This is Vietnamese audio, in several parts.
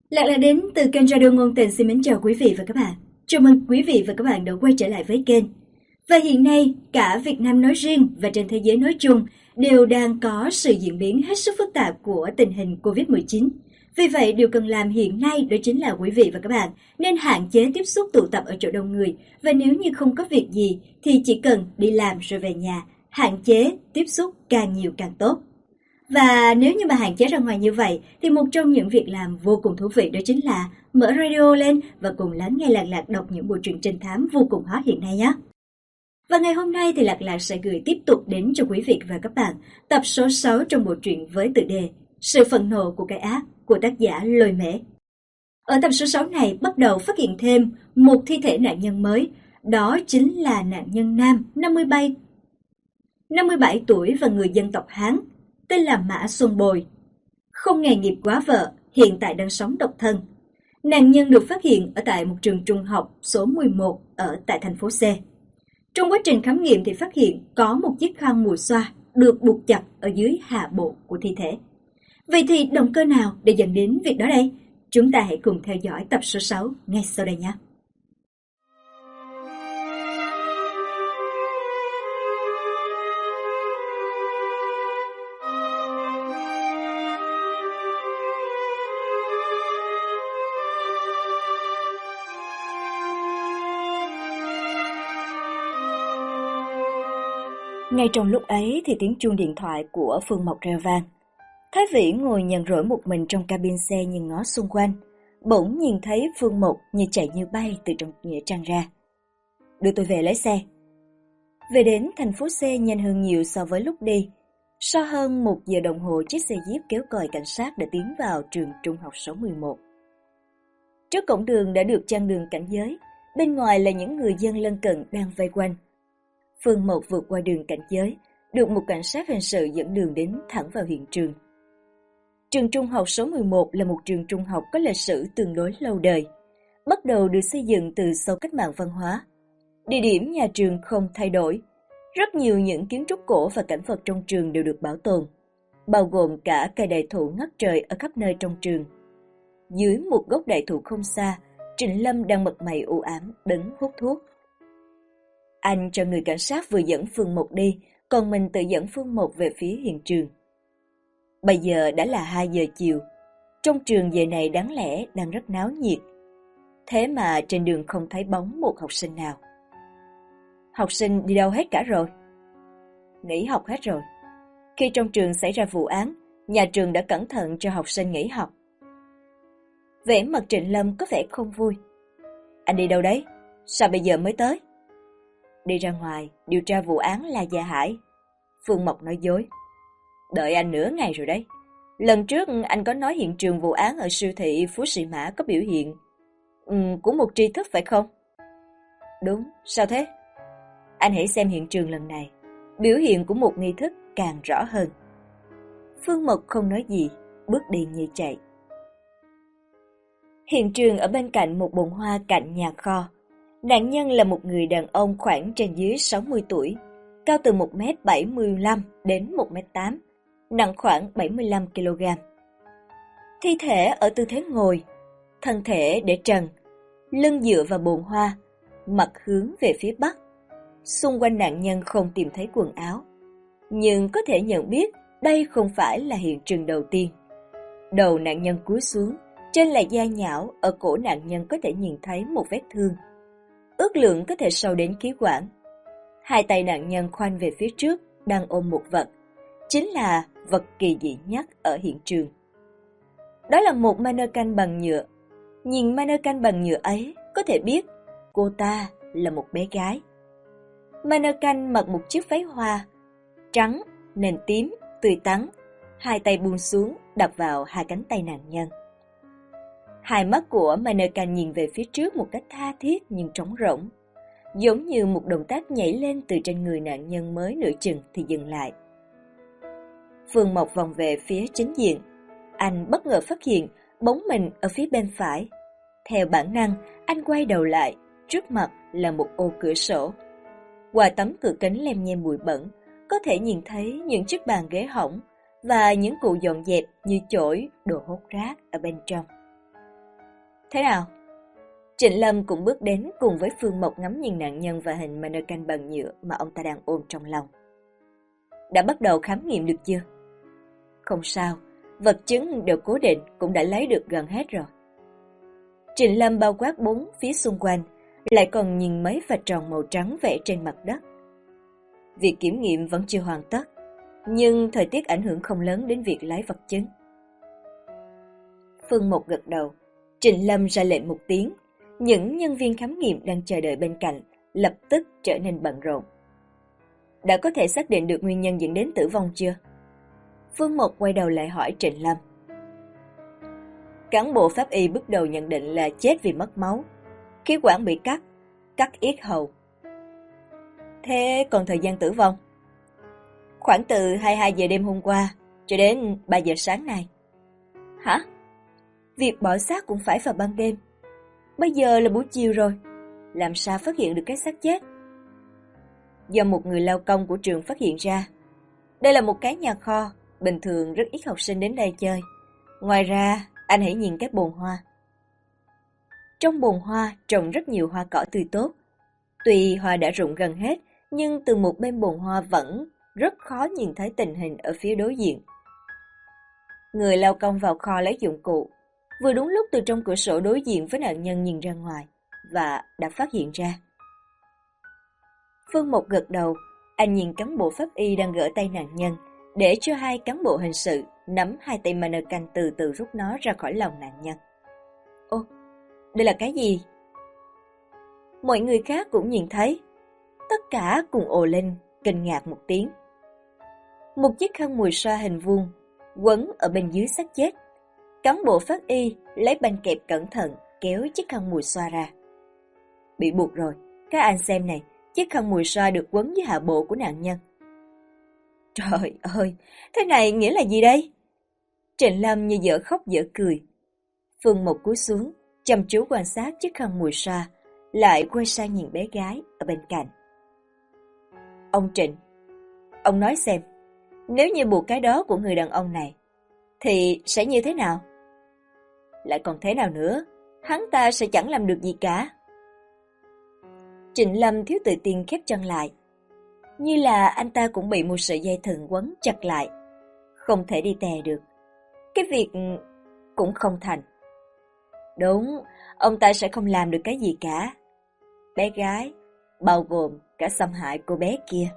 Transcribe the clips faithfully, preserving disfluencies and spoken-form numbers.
Lạc là đến từ kênh Radio Ngôn Tình xin mến chào quý vị và các bạn. Chào mừng quý vị và các bạn đã quay trở lại với kênh. Và hiện nay, cả Việt Nam nói riêng và trên thế giới nói chung đều đang có sự diễn biến hết sức phức tạp của tình hình covid mười chín. Vì vậy, điều cần làm hiện nay đó chính là quý vị và các bạn nên hạn chế tiếp xúc tụ tập ở chỗ đông người. Và nếu như không có việc gì thì chỉ cần đi làm rồi về nhà, hạn chế tiếp xúc càng nhiều càng tốt. Và nếu như mà hạn chế ra ngoài như vậy thì một trong những việc làm vô cùng thú vị đó chính là mở radio lên và cùng lắng nghe Lạc Lạc đọc những bộ truyện trinh thám vô cùng hot hiện nay nhé. Và ngày hôm nay thì Lạc Lạc sẽ gửi tiếp tục đến cho quý vị và các bạn tập số sáu trong bộ truyện với tựa đề Sự phẫn nộ của cái ác của tác giả Lôi Mễ. Ở tập số sáu này bắt đầu phát hiện thêm một thi thể nạn nhân mới, đó chính là nạn nhân nam năm mươi bảy tuổi và người dân tộc Hán, tên là Mã Xuân Bồi. Không nghề nghiệp quá vợ, hiện tại đang sống độc thân. Nạn nhân được phát hiện ở tại một trường trung học số mười một ở tại thành phố C. Trong quá trình khám nghiệm thì phát hiện có một chiếc khăn mùi xoa được buộc chặt ở dưới hạ bộ của thi thể. Vậy thì động cơ nào để dẫn đến việc đó đây? Chúng ta hãy cùng theo dõi tập số sáu ngay sau đây nhé. Ngay trong lúc ấy thì tiếng chuông điện thoại của Phương Mộc reo vang. Thái Vĩ ngồi nhàn rỗi một mình trong cabin xe nhìn ngó xung quanh, bỗng nhìn thấy Phương Mộc như chạy như bay từ trong nghĩa trang ra. Đưa tôi về lấy xe. Về đến thành phố C nhanh hơn nhiều so với lúc đi. Sau hơn một giờ đồng hồ chiếc xe jeep kéo còi cảnh sát đã tiến vào trường trung học số mười một. Trước cổng đường đã được chắn đường cảnh giới, bên ngoài là những người dân lân cận đang vây quanh. Phương Mộc vượt qua đường cảnh giới, được một cảnh sát hình sự dẫn đường đến thẳng vào hiện trường. Trường trung học số mười một là một trường trung học có lịch sử tương đối lâu đời, bắt đầu được xây dựng từ sau cách mạng văn hóa. Địa điểm nhà trường không thay đổi, rất nhiều những kiến trúc cổ và cảnh vật trong trường đều được bảo tồn, bao gồm cả cây đại thụ ngất trời ở khắp nơi trong trường. Dưới một gốc đại thụ không xa, Trịnh Lâm đang mặt mày u ám đứng hút thuốc. Anh cho người cảnh sát vừa dẫn Phương Mộc đi, còn mình tự dẫn Phương Mộc về phía hiện trường. Bây giờ đã là hai giờ chiều, trong trường giờ này đáng lẽ đang rất náo nhiệt. Thế mà trên đường không thấy bóng một học sinh nào. Học sinh đi đâu hết cả rồi? Nghỉ học hết rồi. Khi trong trường xảy ra vụ án, nhà trường đã cẩn thận cho học sinh nghỉ học. Vẻ mặt Trịnh Lâm có vẻ không vui. Anh đi đâu đấy? Sao bây giờ mới tới? Đi ra ngoài, điều tra vụ án là Gia Hải. Phương Mộc nói dối. Đợi anh nửa ngày rồi đấy. Lần trước anh có nói hiện trường vụ án ở siêu thị Phú Sĩ Mã có biểu hiện um, của một tri thức phải không? Đúng, sao thế? Anh hãy xem hiện trường lần này. Biểu hiện của một nghi thức càng rõ hơn. Phương Mộc không nói gì, bước đi như chạy. Hiện trường ở bên cạnh một bồn hoa cạnh nhà kho. Nạn nhân là một người đàn ông khoảng trên dưới sáu mươi tuổi, cao từ một mét bảy mươi lăm đến một mét tám, nặng khoảng bảy mươi lăm ki lô gam. Thi thể ở tư thế ngồi, thân thể để trần, lưng dựa vào bồn hoa, mặt hướng về phía bắc. Xung quanh nạn nhân không tìm thấy quần áo, nhưng có thể nhận biết đây không phải là hiện trường đầu tiên. Đầu nạn nhân cúi xuống, trên là da nhão, ở cổ nạn nhân có thể nhìn thấy một vết thương. Ước lượng có thể sâu đến khí quản. Hai tay nạn nhân khoanh về phía trước, đang ôm một vật, chính là vật kỳ dị nhất ở hiện trường. Đó là một mannequin bằng nhựa. Nhìn mannequin bằng nhựa ấy, có thể biết cô ta là một bé gái. Mannequin mặc một chiếc váy hoa, trắng, nền tím, tươi tắn, hai tay buông xuống, đập vào hai cánh tay nạn nhân. Hai mắt của mannequin nhìn về phía trước một cách tha thiết nhưng trống rỗng, giống như một động tác nhảy lên từ trên người nạn nhân mới nửa chừng thì dừng lại. Phương Mộc vòng về phía chính diện, anh bất ngờ phát hiện bóng mình ở phía bên phải. Theo bản năng, anh quay đầu lại, trước mặt là một ô cửa sổ. Qua tấm cửa kính lem nhem bụi bẩn, có thể nhìn thấy những chiếc bàn ghế hỏng và những cụ dọn dẹp như chổi, đồ hốt rác ở bên trong. Thế nào? Trịnh Lâm cũng bước đến cùng với Phương Mộc ngắm nhìn nạn nhân và hình mannequin bằng nhựa mà ông ta đang ôm trong lòng. Đã bắt đầu khám nghiệm được chưa? Không sao, vật chứng đều cố định cũng đã lấy được gần hết rồi. Trịnh Lâm bao quát bốn phía xung quanh, lại còn nhìn mấy vạch tròn màu trắng vẽ trên mặt đất. Việc kiểm nghiệm vẫn chưa hoàn tất, nhưng thời tiết ảnh hưởng không lớn đến việc lấy vật chứng. Phương Mộc gật đầu, Trịnh Lâm ra lệnh một tiếng, những nhân viên khám nghiệm đang chờ đợi bên cạnh lập tức trở nên bận rộn. Đã có thể xác định được nguyên nhân dẫn đến tử vong chưa? Phương Mộc quay đầu lại hỏi Trịnh Lâm. Cán bộ pháp y bước đầu nhận định là chết vì mất máu, khí quản bị cắt, cắt yết hầu. Thế còn thời gian tử vong? Khoảng từ hai mươi hai giờ đêm hôm qua cho đến ba giờ sáng nay. Hả? Việc bỏ xác cũng phải vào ban đêm. Bây giờ là buổi chiều rồi, làm sao phát hiện được cái xác chết? Do một người lao công của trường phát hiện ra. Đây là một cái nhà kho, bình thường rất ít học sinh đến đây chơi. Ngoài ra, anh hãy nhìn các bồn hoa. Trong bồn hoa trồng rất nhiều hoa cỏ tươi tốt. Tuy hoa đã rụng gần hết, nhưng từ một bên bồn hoa vẫn rất khó nhìn thấy tình hình ở phía đối diện. Người lao công vào kho lấy dụng cụ, vừa đúng lúc từ trong cửa sổ đối diện với nạn nhân nhìn ra ngoài, và đã phát hiện ra. Phương Mộc gật đầu, anh nhìn cán bộ pháp y đang gỡ tay nạn nhân, để cho hai cán bộ hình sự nắm hai tay mannequin từ từ rút nó ra khỏi lòng nạn nhân. Ô, đây là cái gì? Mọi người khác cũng nhìn thấy, tất cả cùng ồ lên, kinh ngạc một tiếng. Một chiếc khăn mùi xoa hình vuông quấn ở bên dưới xác chết. Cán bộ pháp y lấy băng kẹp cẩn thận kéo chiếc khăn mùi xoa ra. Bị buộc rồi, các anh xem này, chiếc khăn mùi xoa được quấn dưới hạ bộ của nạn nhân. Trời ơi, thế này nghĩa là gì đây? Trịnh Lâm như dở khóc dở cười. Phương Mộc cúi xuống, chăm chú quan sát chiếc khăn mùi xoa, lại quay sang nhìn bé gái ở bên cạnh. Ông Trịnh, ông nói xem, nếu như buộc cái đó của người đàn ông này, thì sẽ như thế nào? Lại còn thế nào nữa, hắn ta sẽ chẳng làm được gì cả. Trịnh Lâm thiếu tự tin khép chân lại, như là anh ta cũng bị một sợi dây thừng quấn chặt lại, không thể đi tè được. Cái việc cũng không thành. Đúng, ông ta sẽ không làm được cái gì cả. Bé gái, bao gồm cả xâm hại cô bé kia.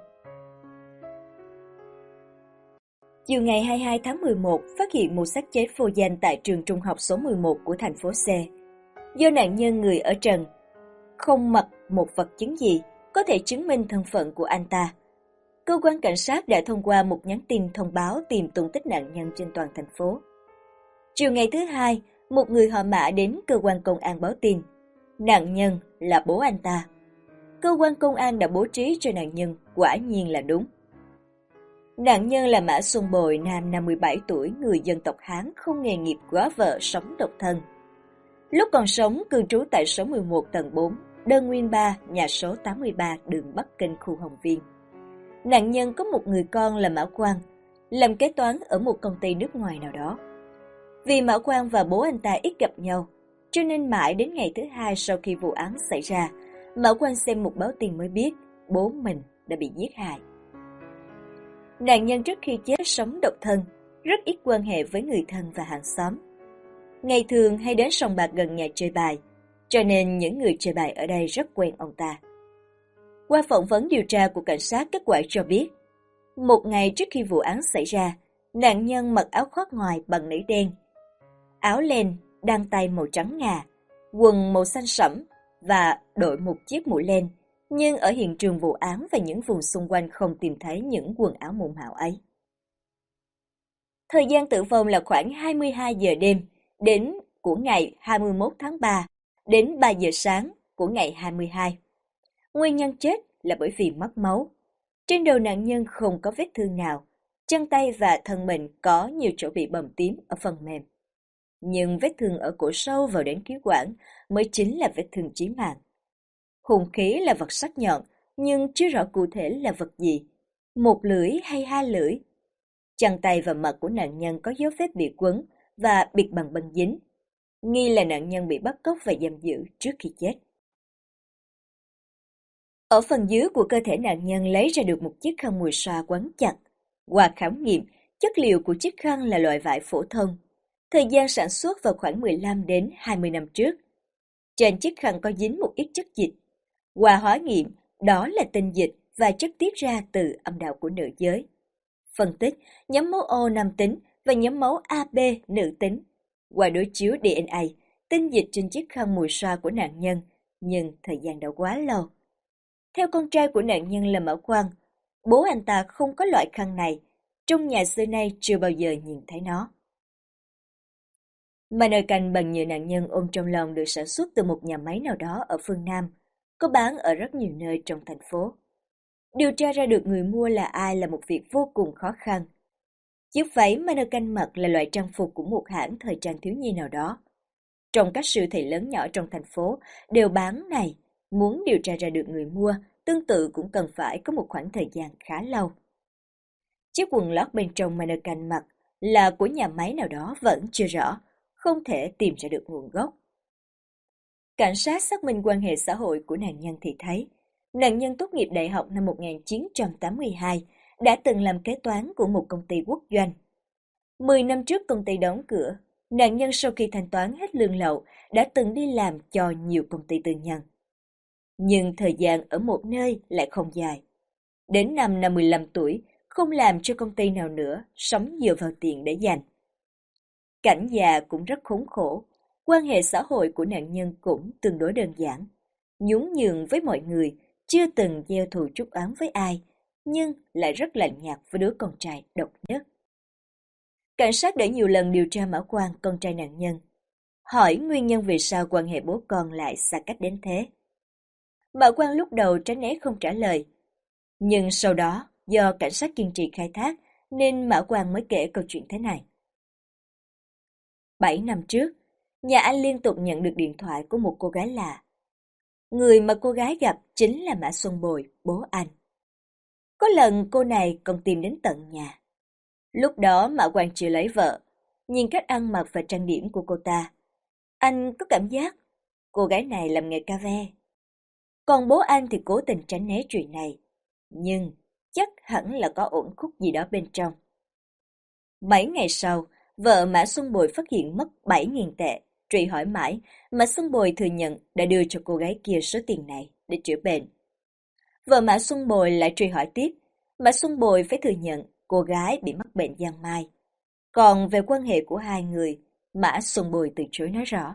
Chiều ngày hai mươi hai tháng mười một, phát hiện một xác chết vô danh tại trường trung học số mười một của thành phố C. Do nạn nhân người ở trần, không mặc một vật chứng gì có thể chứng minh thân phận của anh ta. Cơ quan cảnh sát đã thông qua một nhắn tin thông báo tìm tung tích nạn nhân trên toàn thành phố. Chiều ngày thứ hai, một người họ Mã đến cơ quan công an báo tin. Nạn nhân là bố anh ta. Cơ quan công an đã bố trí cho nạn nhân, quả nhiên là đúng. Nạn nhân là Mã Xuân Bồi, nam năm mươi bảy tuổi, người dân tộc Hán, không nghề nghiệp, góa vợ, sống độc thân. Lúc còn sống, cư trú tại số mười một tầng bốn, đơn nguyên ba, nhà số tám mươi ba, đường Bắc Kinh, khu Hồng Viên. Nạn nhân có một người con là Mã Quang, làm kế toán ở một công ty nước ngoài nào đó. Vì Mã Quang và bố anh ta ít gặp nhau, cho nên mãi đến ngày thứ hai sau khi vụ án xảy ra, Mã Quang xem một báo tin mới biết bố mình đã bị giết hại. Nạn nhân trước khi chết sống độc thân, rất ít quan hệ với người thân và hàng xóm. Ngày thường hay đến sòng bạc gần nhà chơi bài, cho nên những người chơi bài ở đây rất quen ông ta. Qua phỏng vấn điều tra của cảnh sát, kết quả cho biết, một ngày trước khi vụ án xảy ra, nạn nhân mặc áo khoác ngoài bằng nỉ đen, áo len đan tay màu trắng ngà, quần màu xanh sẫm và đội một chiếc mũ len, nhưng ở hiện trường vụ án và những vùng xung quanh không tìm thấy những quần áo mộng mạo ấy. Thời gian tử vong là khoảng hai mươi hai giờ đêm đến của ngày hai mươi mốt tháng ba đến ba giờ sáng của ngày hai mươi hai. Nguyên nhân chết là bởi vì mất máu. Trên đầu nạn nhân không có vết thương nào, chân tay và thân mình có nhiều chỗ bị bầm tím ở phần mềm. Nhưng vết thương ở cổ sâu vào đến khí quản mới chính là vết thương chí mạng. Hung khí là vật sắc nhọn, nhưng chưa rõ cụ thể là vật gì, một lưỡi hay hai lưỡi. Chân tay và mặt của nạn nhân có dấu vết bị quấn và bịt bằng băng dính. nghi là nạn nhân bị bắt cóc và giam giữ trước khi chết. Ở phần dưới của cơ thể nạn nhân lấy ra được một chiếc khăn mùi xoa quấn chặt. Qua khám nghiệm, chất liệu của chiếc khăn là loại vải phổ thông. Thời gian sản xuất vào khoảng mười lăm đến hai mươi năm trước. Trên chiếc khăn có dính một ít chất dịch. Qua hóa nghiệm, đó là tinh dịch và chất tiết ra từ âm đạo của nữ giới. Phân tích, nhóm máu O nam tính và nhóm máu a bê nữ tính. Qua đối chiếu đê en a, tinh dịch trên chiếc khăn mùi xoa của nạn nhân, nhưng thời gian đã quá lâu. Theo con trai của nạn nhân là Mã Quang, bố anh ta không có loại khăn này, trong nhà xưa nay chưa bao giờ nhìn thấy nó. Mà nồi canh bằng nhựa nạn nhân ôm trong lòng được sản xuất từ một nhà máy nào đó ở phương Nam, có bán ở rất nhiều nơi trong thành phố. Điều tra ra được người mua là ai là một việc vô cùng khó khăn. Chiếc váy mà nồi canh mặc là loại trang phục của một hãng thời trang thiếu nhi nào đó. Trong các siêu thị lớn nhỏ trong thành phố đều bán này, muốn điều tra ra được người mua, tương tự cũng cần phải có một khoảng thời gian khá lâu. Chiếc quần lót bên trong mà nồi canh mặc là của nhà máy nào đó vẫn chưa rõ, không thể tìm ra được nguồn gốc. Cảnh sát xác minh quan hệ xã hội của nạn nhân thì thấy, nạn nhân tốt nghiệp đại học năm một nghìn chín trăm tám mươi hai, đã từng làm kế toán của một công ty quốc doanh. Mười năm trước công ty đóng cửa, nạn nhân sau khi thanh toán hết lương lậu đã từng đi làm cho nhiều công ty tư nhân. Nhưng thời gian ở một nơi lại không dài. Đến năm năm mười lăm tuổi, không làm cho công ty nào nữa, sống dựa vào tiền để dành. Cảnh già cũng rất khốn khổ, quan hệ xã hội của nạn nhân cũng tương đối đơn giản. Nhún nhường với mọi người, chưa từng gieo thù chuốc oán với ai, nhưng lại rất lạnh nhạt với đứa con trai độc nhất. Cảnh sát đã nhiều lần điều tra Mã Quang, con trai nạn nhân, hỏi nguyên nhân vì sao quan hệ bố con lại xa cách đến thế. Mã Quang lúc đầu tránh né không trả lời, nhưng sau đó do cảnh sát kiên trì khai thác nên Mã Quang mới kể câu chuyện thế này. Bảy năm trước, nhà anh liên tục nhận được điện thoại của một cô gái lạ. Người mà cô gái gặp chính là Mã Xuân Bồi, bố anh. Có lần cô này còn tìm đến tận nhà. Lúc đó Mã Quang chưa lấy vợ, nhìn cách ăn mặc và trang điểm của cô ta, anh có cảm giác cô gái này làm nghề cà vê. Còn bố anh thì cố tình tránh né chuyện này, nhưng chắc hẳn là có uẩn khúc gì đó bên trong. Bảy ngày sau, vợ Mã Xuân Bồi phát hiện mất bảy nghìn tệ, truy hỏi mãi, Mã Xuân Bồi thừa nhận đã đưa cho cô gái kia số tiền này để chữa bệnh. Vợ Mã Xuân Bồi lại truy hỏi tiếp, Mã Xuân Bồi phải thừa nhận cô gái bị mắc bệnh giang mai. Còn về quan hệ của hai người, Mã Xuân Bồi từ chối nói rõ.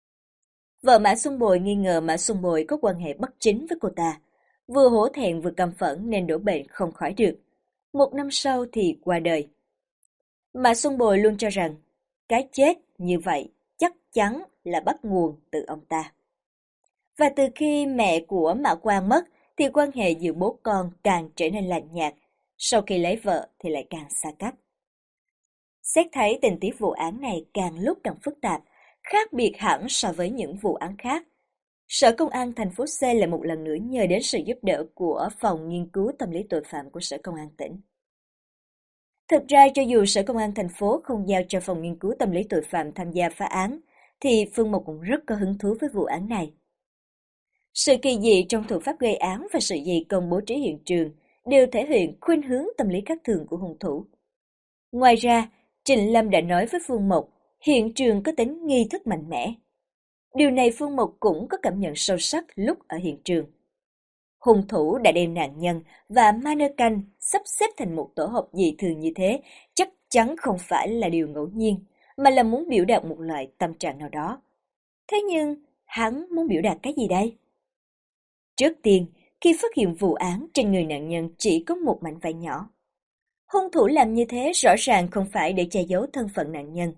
Vợ Mã Xuân Bồi nghi ngờ Mã Xuân Bồi có quan hệ bất chính với cô ta, vừa hổ thẹn vừa căm phẫn nên đổ bệnh không khỏi được. Một năm sau thì qua đời. Mã Xuân Bồi luôn cho rằng, cái chết như vậy chắc chắn là bắt nguồn từ ông ta. Và từ khi mẹ của Mã Quang mất, thì quan hệ giữa bố con càng trở nên lạnh nhạt, sau khi lấy vợ thì lại càng xa cách. Xét thấy tình tiết vụ án này càng lúc càng phức tạp, khác biệt hẳn so với những vụ án khác. Sở Công an thành phố C lại một lần nữa nhờ đến sự giúp đỡ của Phòng Nghiên cứu Tâm lý Tội phạm của Sở Công an tỉnh. Thực ra cho dù Sở Công an thành phố không giao cho Phòng Nghiên cứu Tâm lý Tội phạm tham gia phá án, thì Phương Mộc cũng rất có hứng thú với vụ án này. Sự kỳ dị trong thủ pháp gây án và sự dày công bố trí hiện trường đều thể hiện khuynh hướng tâm lý khác thường của hung thủ. Ngoài ra, Trịnh Lâm đã nói với Phương Mộc, hiện trường có tính nghi thức mạnh mẽ. Điều này Phương Mộc cũng có cảm nhận sâu sắc lúc ở hiện trường. Hung thủ đã đem nạn nhân và mannequin sắp xếp thành một tổ hợp dị thường như thế, chắc chắn không phải là điều ngẫu nhiên, mà là muốn biểu đạt một loại tâm trạng nào đó. Thế nhưng, hắn muốn biểu đạt cái gì đây? Trước tiên, khi phát hiện vụ án trên người nạn nhân chỉ có một mảnh vải nhỏ. Hung thủ làm như thế rõ ràng không phải để che giấu thân phận nạn nhân.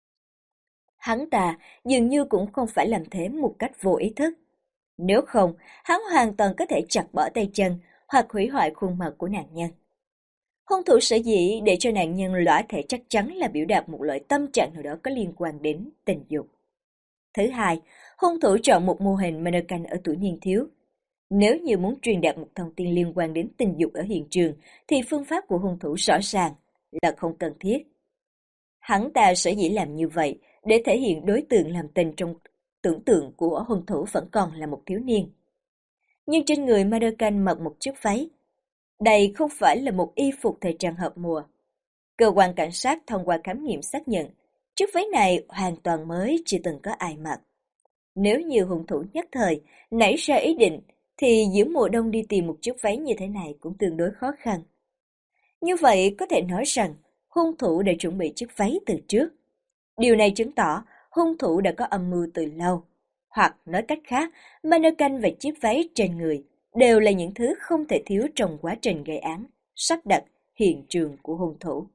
Hắn ta dường như cũng không phải làm thế một cách vô ý thức. Nếu không, hắn hoàn toàn có thể chặt bỏ tay chân hoặc hủy hoại khuôn mặt của nạn nhân. Hung thủ sở dĩ để cho nạn nhân lõa thể chắc chắn là biểu đạt một loại tâm trạng nào đó có liên quan đến tình dục. Thứ hai, hung thủ chọn một mô hình mannequin ở tuổi niên thiếu. Nếu như muốn truyền đạt một thông tin liên quan đến tình dục ở hiện trường, thì phương pháp của hung thủ rõ ràng là không cần thiết. Hắn ta sở dĩ làm như vậy để thể hiện đối tượng làm tình trong tưởng tượng của hung thủ vẫn còn là một thiếu niên. Nhưng trên người Mannequin mặc một chiếc váy. Đây không phải là một y phục thời trang hợp mùa. Cơ quan cảnh sát thông qua khám nghiệm xác nhận, chiếc váy này hoàn toàn mới, chưa từng có ai mặc. Nếu như hung thủ nhất thời nảy ra ý định, thì giữa mùa đông đi tìm một chiếc váy như thế này cũng tương đối khó khăn. Như vậy có thể nói rằng hung thủ đã chuẩn bị chiếc váy từ trước. Điều này chứng tỏ hung thủ đã có âm mưu từ lâu. Hoặc nói cách khác, Mannequin và chiếc váy trên người đều là những thứ không thể thiếu trong quá trình gây án, sắp đặt hiện trường của hung thủ.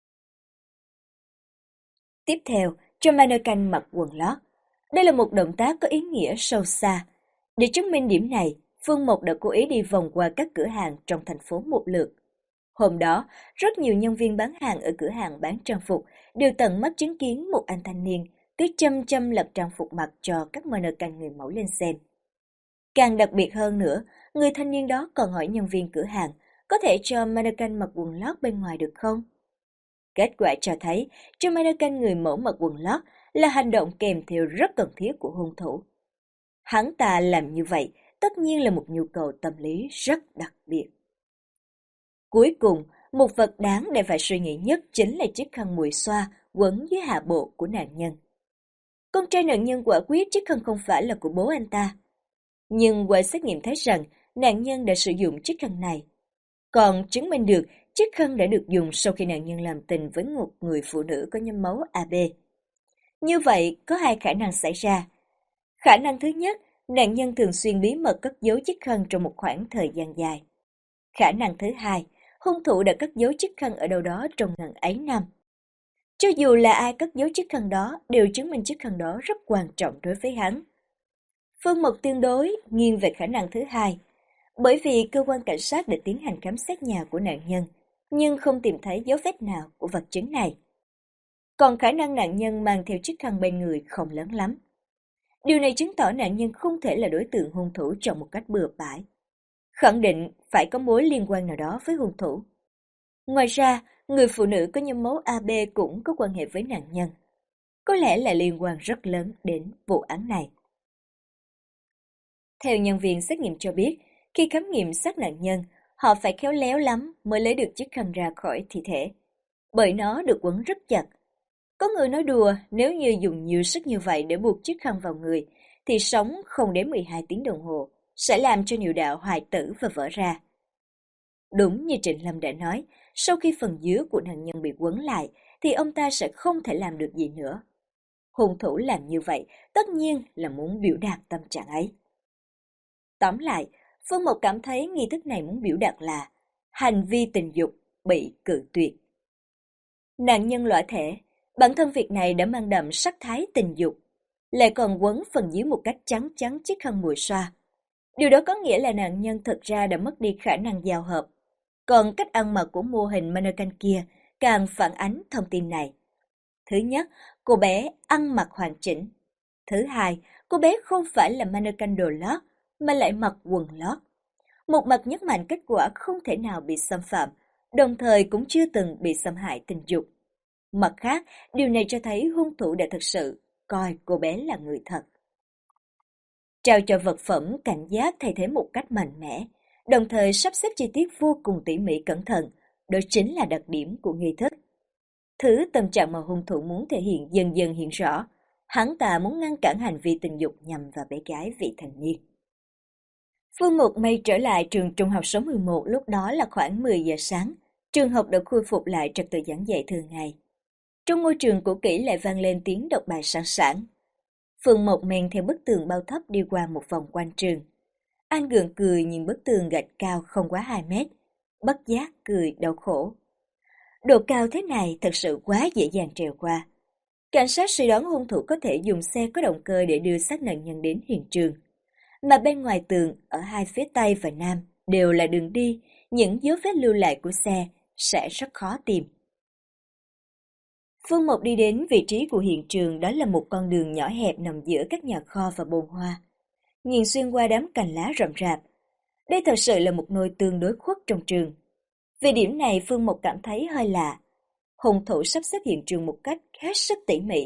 Tiếp theo, cho Mannequin mặc quần lót. Đây là một động tác có ý nghĩa sâu xa. Để chứng minh điểm này, Phương Mộc đã cố ý đi vòng qua các cửa hàng trong thành phố một lượt. Hôm đó, rất nhiều nhân viên bán hàng ở cửa hàng bán trang phục đều tận mắt chứng kiến một anh thanh niên cứ chăm chăm lật trang phục mặc cho các mannequin người mẫu lên xem. Càng đặc biệt hơn nữa, người thanh niên đó còn hỏi nhân viên cửa hàng có thể cho mannequin mặc quần lót bên ngoài được không? Kết quả cho thấy, cho mannequin người mẫu mặc quần lót là hành động kèm theo rất cần thiết của hung thủ. Hắn ta làm như vậy tất nhiên là một nhu cầu tâm lý rất đặc biệt. Cuối cùng, một vật đáng để phải suy nghĩ nhất chính là chiếc khăn mùi xoa quấn dưới hạ bộ của nạn nhân. Con trai nạn nhân quả quyết chiếc khăn không phải là của bố anh ta. Nhưng qua xét nghiệm thấy rằng nạn nhân đã sử dụng chiếc khăn này. Còn chứng minh được chiếc khăn đã được dùng sau khi nạn nhân làm tình với một người phụ nữ có nhóm máu a bê. Như vậy, có hai khả năng xảy ra. Khả năng thứ nhất, nạn nhân thường xuyên bí mật cất giấu chiếc khăn trong một khoảng thời gian dài. Khả năng thứ hai, hung thủ đã cất giấu chiếc khăn ở đâu đó trong ngần ấy năm. Cho dù là ai cất giấu chiếc khăn đó, đều chứng minh chiếc khăn đó rất quan trọng đối với hắn. Phương Mộc tương đối nghiêng về khả năng thứ hai, bởi vì cơ quan cảnh sát đã tiến hành khám xét nhà của nạn nhân, nhưng không tìm thấy dấu vết nào của vật chứng này. Còn khả năng nạn nhân mang theo chiếc khăn bên người không lớn lắm. Điều này chứng tỏ nạn nhân không thể là đối tượng hung thủ chọn một cách bừa bãi. Khẳng định phải có mối liên quan nào đó với hung thủ. Ngoài ra, người phụ nữ có nhóm máu a bê cũng có quan hệ với nạn nhân. Có lẽ là liên quan rất lớn đến vụ án này. Theo nhân viên xét nghiệm cho biết, khi khám nghiệm xác nạn nhân, họ phải khéo léo lắm mới lấy được chiếc khăn ra khỏi thi thể, bởi nó được quấn rất chặt. Có người nói đùa nếu như dùng nhiều sức như vậy để buộc chiếc khăn vào người, thì sống không đến mười hai tiếng đồng hồ, sẽ làm cho niệu đạo hoại tử và vỡ ra. Đúng như Trịnh Lâm đã nói, sau khi phần dưới của nạn nhân bị quấn lại, thì ông ta sẽ không thể làm được gì nữa. Hung thủ làm như vậy, tất nhiên là muốn biểu đạt tâm trạng ấy. Tóm lại, Phương Mộc cảm thấy nghi thức này muốn biểu đạt là hành vi tình dục bị cự tuyệt. Nạn nhân lõa thể, bản thân việc này đã mang đậm sắc thái tình dục, lại còn quấn phần dưới một cách trắng trắng chiếc khăn mùi xoa. Điều đó có nghĩa là nạn nhân thực ra đã mất đi khả năng giao hợp. Còn cách ăn mặc của mô hình mannequin kia càng phản ánh thông tin này. Thứ nhất, cô bé ăn mặc hoàn chỉnh. Thứ hai, cô bé không phải là mannequin đồ lót, mà lại mặc quần lót. Một mặt nhấn mạnh kết quả không thể nào bị xâm phạm, đồng thời cũng chưa từng bị xâm hại tình dục. Mặt khác, điều này cho thấy hung thủ đã thực sự coi cô bé là người thật. Trao cho vật phẩm cảnh giác thay thế một cách mạnh mẽ, đồng thời sắp xếp chi tiết vô cùng tỉ mỉ cẩn thận, đó chính là đặc điểm của nghi thức. Thứ tâm trạng mà hung thủ muốn thể hiện dần dần hiện rõ, hắn ta muốn ngăn cản hành vi tình dục nhằm vào bé gái vị thành niên. Phương Mục Mây trở lại trường trung học số mười một lúc đó là khoảng mười giờ sáng, trường học đã khôi phục lại trật tự giảng dạy thường ngày. Trong ngôi trường cũ kỹ lại vang lên tiếng đọc bài sảng sảng. Phương Mộc men theo bức tường bao thấp đi qua một vòng quanh trường. Anh gượng cười nhìn bức tường gạch cao không quá hai mét, bất giác cười đau khổ. Độ cao thế này thật sự quá dễ dàng trèo qua. Cảnh sát suy đoán hung thủ có thể dùng xe có động cơ để đưa xác nạn nhân đến hiện trường. Mà bên ngoài tường, ở hai phía Tây và Nam, đều là đường đi, những dấu vết lưu lại của xe sẽ rất khó tìm. Phương Mộc đi đến vị trí của hiện trường, đó là một con đường nhỏ hẹp nằm giữa các nhà kho và bồn hoa. Nhìn xuyên qua đám cành lá rậm rạp, đây thật sự là một nơi tương đối khuất trong trường. Về điểm này Phương Mộc cảm thấy hơi lạ. Hung thủ sắp xếp hiện trường một cách hết sức tỉ mỉ,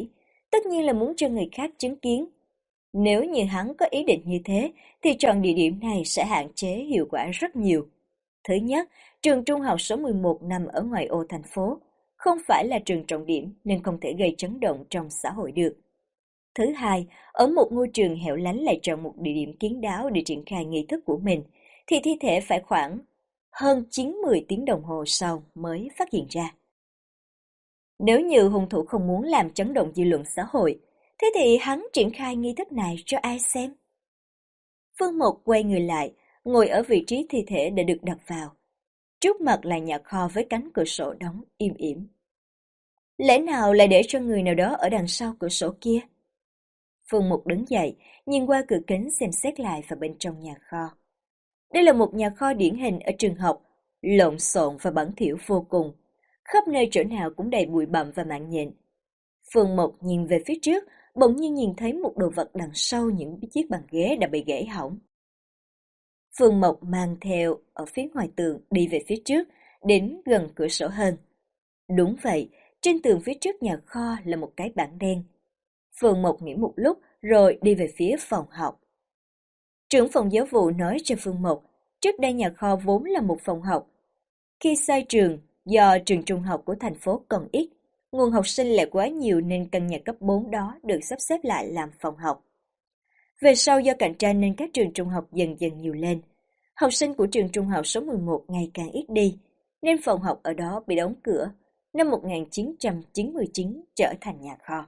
tất nhiên là muốn cho người khác chứng kiến. Nếu như hắn có ý định như thế, thì chọn địa điểm này sẽ hạn chế hiệu quả rất nhiều. Thứ nhất, trường trung học số mười một nằm ở ngoại ô thành phố, không phải là trường trọng điểm nên không thể gây chấn động trong xã hội được. Thứ hai, ở một ngôi trường hẻo lánh lại chọn một địa điểm kín đáo để triển khai nghi thức của mình, thì thi thể phải khoảng hơn chín mười tiếng đồng hồ sau mới phát hiện ra. Nếu như hung thủ không muốn làm chấn động dư luận xã hội, thế thì hắn triển khai nghi thức này cho ai xem? Phương Mộc quay người lại, ngồi ở vị trí thi thể đã được đặt vào. Trước mặt là nhà kho với cánh cửa sổ đóng im ỉm. Lẽ nào lại để cho người nào đó ở đằng sau cửa sổ kia? Phương Mục đứng dậy, nhìn qua cửa kính xem xét lại vào bên trong nhà kho. Đây là một nhà kho điển hình ở trường học, lộn xộn và bẩn thỉu vô cùng. Khắp nơi chỗ nào cũng đầy bụi bặm và mạng nhện. Phương Mục nhìn về phía trước, bỗng nhiên nhìn thấy một đồ vật đằng sau những chiếc bàn ghế đã bị gãy hỏng. Phương Mộc mang theo ở phía ngoài tường đi về phía trước, đến gần cửa sổ hơn. Đúng vậy, trên tường phía trước nhà kho là một cái bảng đen. Phương Mộc nghĩ một lúc rồi đi về phía phòng học. Trưởng phòng giáo vụ nói cho Phương Mộc, trước đây nhà kho vốn là một phòng học. Khi xây trường, do trường trung học của thành phố còn ít, nguồn học sinh lại quá nhiều nên căn nhà cấp bốn đó được sắp xếp lại làm phòng học. Về sau do cạnh tranh nên các trường trung học dần dần nhiều lên. Học sinh của trường trung học số mười một ngày càng ít đi, nên phòng học ở đó bị đóng cửa. Năm một nghìn chín trăm chín mươi chín trở thành nhà kho.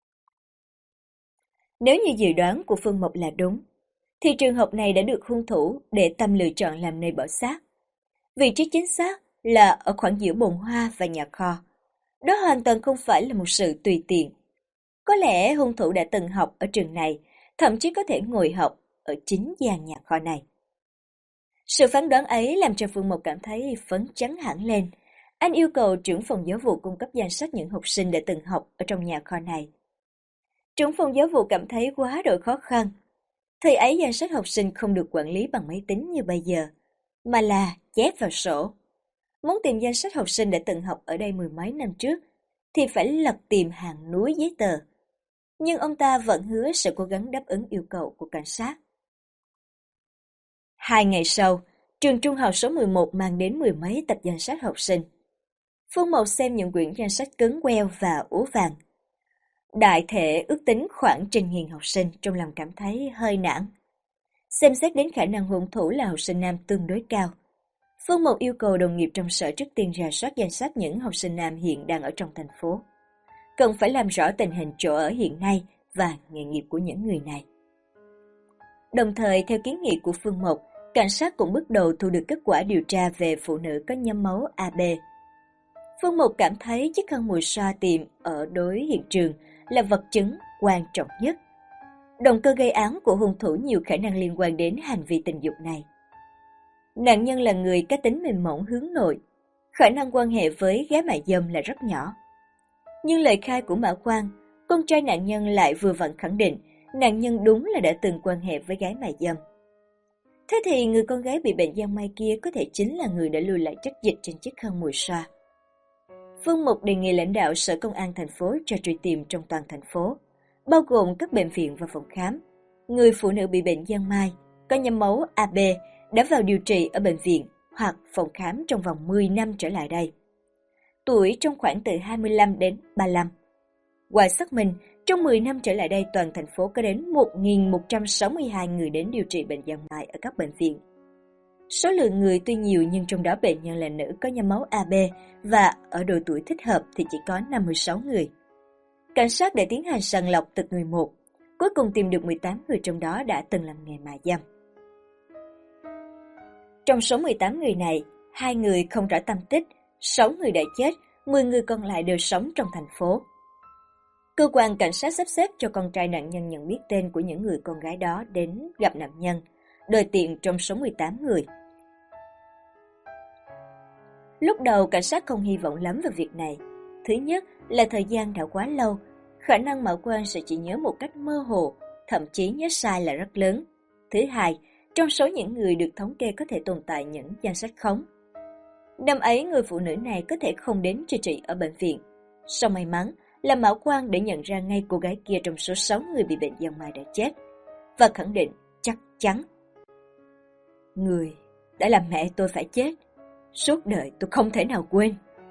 Nếu như dự đoán của Phương Mộc là đúng, thì trường học này đã được hung thủ để tâm lựa chọn làm nơi bỏ xác. Vị trí chính xác là ở khoảng giữa bồn hoa và nhà kho. Đó hoàn toàn không phải là một sự tùy tiện. Có lẽ hung thủ đã từng học ở trường này, thậm chí có thể ngồi học ở chính gian nhà kho này. Sự phán đoán ấy làm cho Phương Mộc cảm thấy phấn chấn hẳn lên. Anh yêu cầu trưởng phòng giáo vụ cung cấp danh sách những học sinh đã từng học ở trong nhà kho này. Trưởng phòng giáo vụ cảm thấy quá đổi khó khăn. Thời ấy danh sách học sinh không được quản lý bằng máy tính như bây giờ, mà là chép vào sổ. Muốn tìm danh sách học sinh đã từng học ở đây mười mấy năm trước, thì phải lật tìm hàng núi giấy tờ. Nhưng ông ta vẫn hứa sẽ cố gắng đáp ứng yêu cầu của cảnh sát. Hai ngày sau, trường trung học số mười một mang đến mười mấy tập danh sách học sinh. Phương Mộc xem những quyển danh sách cứng queo và úa vàng. Đại thể ước tính khoảng trên nghìn học sinh, trong lòng cảm thấy hơi nản. Xem xét đến khả năng hung thủ là học sinh nam tương đối cao. Phương Mộc yêu cầu đồng nghiệp trong sở trước tiên rà soát danh sách những học sinh nam hiện đang ở trong thành phố. Cần phải làm rõ tình hình chỗ ở hiện nay và nghề nghiệp của những người này. Đồng thời, theo kiến nghị của Phương Mộc, cảnh sát cũng bước đầu thu được kết quả điều tra về phụ nữ có nhóm máu a bê. Phương Mộc cảm thấy chiếc khăn mùi xoa tìm ở đối hiện trường là vật chứng quan trọng nhất. Động cơ gây án của hung thủ nhiều khả năng liên quan đến hành vi tình dục này. Nạn nhân là người cá tính mềm mỏng hướng nội, khả năng quan hệ với gái mại dâm là rất nhỏ. Nhưng lời khai của Mã Quang, con trai nạn nhân lại vừa vặn khẳng định nạn nhân đúng là đã từng quan hệ với gái mại dâm. Thế thì người con gái bị bệnh giang mai kia có thể chính là người đã lưu lại chất dịch trên chiếc khăn mùi xoa. Phương Mục đề nghị lãnh đạo Sở Công an thành phố cho truy tìm trong toàn thành phố, bao gồm các bệnh viện và phòng khám. Người phụ nữ bị bệnh giang mai, có nhóm máu a bê đã vào điều trị ở bệnh viện hoặc phòng khám trong vòng mười năm trở lại đây. Tuổi trong khoảng từ hai mươi lăm đến ba mươi lăm. Qua xác minh, trong mười năm trở lại đây toàn thành phố có đến một nghìn một trăm sáu mươi hai người đến điều trị bệnh giang mai ở các bệnh viện. Số lượng người tuy nhiều nhưng trong đó bệnh nhân là nữ có nhóm máu a bê và ở độ tuổi thích hợp thì chỉ có năm mươi sáu người. Cảnh sát đã tiến hành sàng lọc từng người một, cuối cùng tìm được mười tám người trong đó đã từng làm nghề mại dâm. Trong số mười tám người này, hai người không rõ tăm tích, sáu người đã chết, mười người còn lại đều sống trong thành phố. Cơ quan cảnh sát sắp xếp cho con trai nạn nhân nhận biết tên của những người con gái đó đến gặp nạn nhân, đời tiện trong số mười tám người. Lúc đầu cảnh sát không hy vọng lắm vào việc này. Thứ nhất là thời gian đã quá lâu, khả năng Mã Quang sẽ chỉ nhớ một cách mơ hồ, thậm chí nhớ sai là rất lớn. Thứ hai, trong số những người được thống kê có thể tồn tại những danh sách khống. Năm ấy người phụ nữ này có thể không đến chữa trị ở bệnh viện. Sau may mắn là mã quang để nhận ra ngay cô gái kia trong số sáu người bị bệnh giang mai đã chết, và khẳng định chắc chắn. Người đã làm mẹ tôi phải chết, suốt đời tôi không thể nào quên.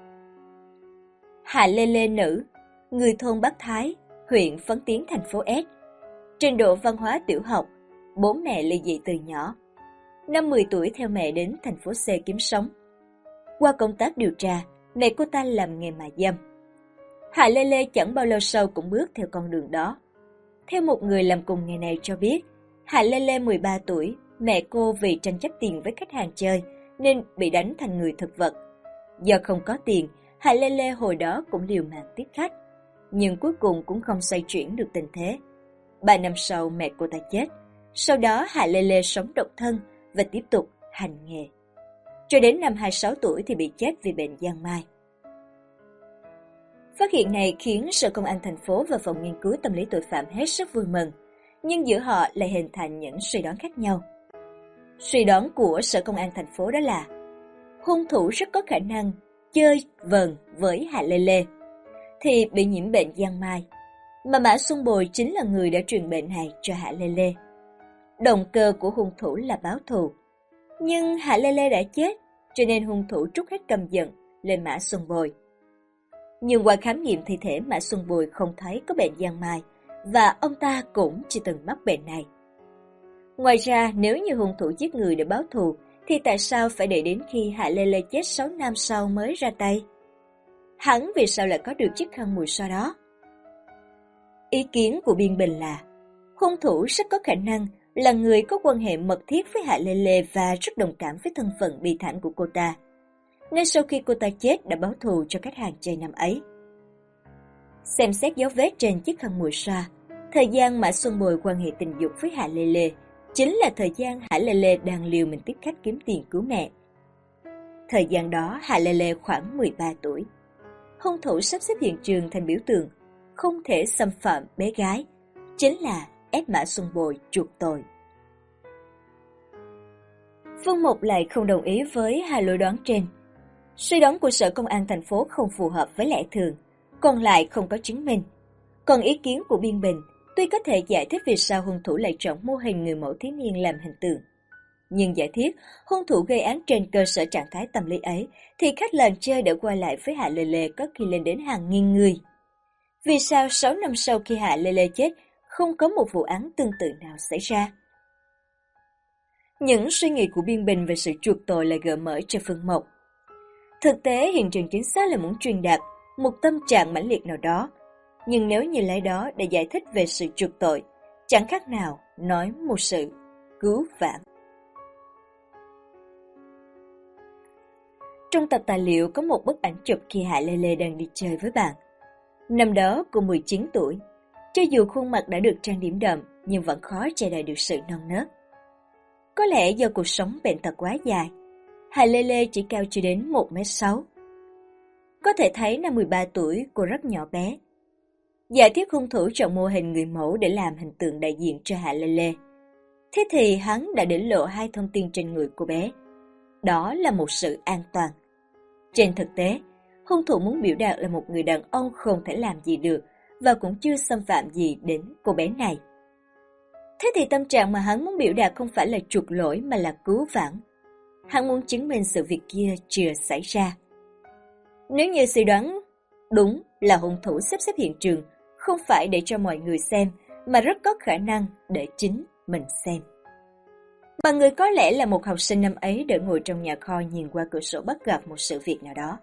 Hạ Lê Lê nữ, người thôn Bắc Thái, huyện Phấn Tiến, thành phố S. Trình độ văn hóa tiểu học, bố mẹ ly dị từ nhỏ. Năm mười tuổi theo mẹ đến thành phố C kiếm sống. Qua công tác điều tra, mẹ cô ta làm nghề mại dâm. Hạ Lê Lê chẳng bao lâu sau cũng bước theo con đường đó. Theo một người làm cùng nghề này cho biết, Hạ Lê Lê mười ba tuổi, mẹ cô vì tranh chấp tiền với khách hàng chơi nên bị đánh thành người thực vật. Do không có tiền, Hạ Lê Lê hồi đó cũng liều mạng tiếp khách, nhưng cuối cùng cũng không xoay chuyển được tình thế. Ba năm sau mẹ cô ta chết, sau đó Hạ Lê Lê sống độc thân và tiếp tục hành nghề. Cho đến năm hai mươi sáu tuổi thì bị chết vì bệnh giang mai. Phát hiện này khiến Sở Công an thành phố và Phòng Nghiên cứu Tâm lý Tội phạm hết sức vui mừng, nhưng giữa họ lại hình thành những suy đoán khác nhau. Suy đoán của Sở Công an thành phố đó là hung thủ rất có khả năng chơi vần với Hạ Lê Lê thì bị nhiễm bệnh giang mai, mà Mã Xuân Bồi chính là người đã truyền bệnh này cho Hạ Lê Lê. Động cơ của hung thủ là báo thù, nhưng Hạ Lê Lê đã chết, cho nên hung thủ trút hết căm giận lên Mã Xuân Bồi. Nhưng qua khám nghiệm thi thể, Mã Xuân Bồi không thấy có bệnh giang mai, và ông ta cũng chưa từng mắc bệnh này. Ngoài ra, nếu như hung thủ giết người để báo thù, thì tại sao phải đợi đến khi Hạ Lê Lê chết sáu năm sau mới ra tay? Hắn vì sao lại có được chiếc khăn mùi xoa đó? Ý kiến của biên bình là hung thủ rất có khả năng là người có quan hệ mật thiết với Hạ Lê Lê và rất đồng cảm với thân phận bi thảm của cô ta, nên sau khi cô ta chết đã báo thù cho khách hàng chơi năm ấy. Xem xét dấu vết trên chiếc khăn mùi xoa, thời gian Mã Xuân Bồi quan hệ tình dục với Hạ Lê Lê chính là thời gian Hạ Lê Lê đang liều mình tiếp khách kiếm tiền cứu mẹ. Thời gian đó Hạ Lê Lê khoảng mười ba tuổi. Hung thủ sắp xếp hiện trường thành biểu tượng không thể xâm phạm bé gái, chính là ép Mã Xuân Bồi chuộc tội. Phương Mục lại không đồng ý với hai lối đoán trên. Suy đoán của Sở Công an thành phố không phù hợp với lẽ thường, còn lại không có chứng minh. Còn ý kiến của biên bình tuy có thể giải thích vì sao hung thủ lại chọn mô hình người mẫu thiếu niên làm hình tượng, nhưng giả thiết hung thủ gây án trên cơ sở trạng thái tâm lý ấy thì khách làng chơi đã quay lại với Hạ Lê Lê có khi lên đến hàng nghìn người. Vì sao sáu năm sau khi Hạ Lê Lê chết không có một vụ án tương tự nào xảy ra? Những suy nghĩ của biên bình về sự chuộc tội lại gợi mở cho Phương Mộc. Thực tế hiện trường chính xác là muốn truyền đạt một tâm trạng mãnh liệt nào đó, nhưng nếu như lấy đó để giải thích về sự chuộc tội, chẳng khác nào nói một sự cứu vãn. Trong tập tài liệu có một bức ảnh chụp khi Hạ Lê Lê đang đi chơi với bạn. Năm đó cô mười chín tuổi, cho dù khuôn mặt đã được trang điểm đậm nhưng vẫn khó che đậy được sự non nớt. Có lẽ do cuộc sống bệnh tật quá dài, Hạ Lê Lê chỉ cao chưa đến một mét sáu. Có thể thấy năm mười ba tuổi cô rất nhỏ bé. Giả thiết hung thủ chọn mô hình người mẫu để làm hình tượng đại diện cho Hạ Lê Lê. Thế thì hắn đã để lộ hai thông tin trên người cô bé. Đó là một sự an toàn. Trên thực tế, hung thủ muốn biểu đạt là một người đàn ông không thể làm gì được và cũng chưa xâm phạm gì đến cô bé này. Thế thì tâm trạng mà hắn muốn biểu đạt không phải là chuộc lỗi mà là cứu vãn. Hắn muốn chứng minh sự việc kia chưa xảy ra. Nếu như suy đoán đúng là hung thủ xếp xếp hiện trường không phải để cho mọi người xem, mà rất có khả năng để chính mình xem. Mà người có lẽ là một học sinh năm ấy đã ngồi trong nhà kho nhìn qua cửa sổ bắt gặp một sự việc nào đó.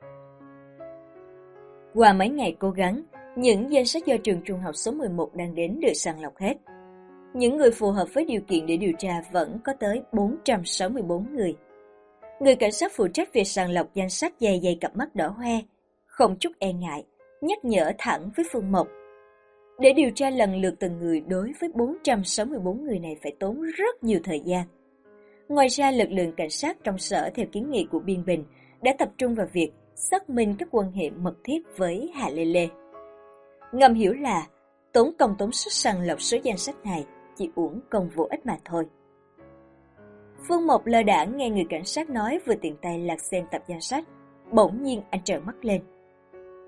Qua mấy ngày cố gắng, những danh sách do trường trung học số mười một đang đến được sàng lọc hết. Những người phù hợp với điều kiện để điều tra vẫn có tới bốn trăm sáu mươi bốn người. Người cảnh sát phụ trách việc sàng lọc danh sách dày dày cặp mắt đỏ hoe, không chút e ngại, nhắc nhở thẳng với Phương Mộc. Để điều tra lần lượt từng người đối với bốn trăm sáu mươi bốn người này phải tốn rất nhiều thời gian. Ngoài ra, lực lượng cảnh sát trong sở theo kiến nghị của biên bình đã tập trung vào việc xác minh các quan hệ mật thiết với Hạ Lê Lê. Ngầm hiểu là tốn công tốn sức sàng lọc số danh sách này chỉ uổng công vô ích mà thôi. Phương Mộc lơ đãng nghe người cảnh sát nói vừa tiện tay lật xem tập danh sách, bỗng nhiên anh trợn mắt lên.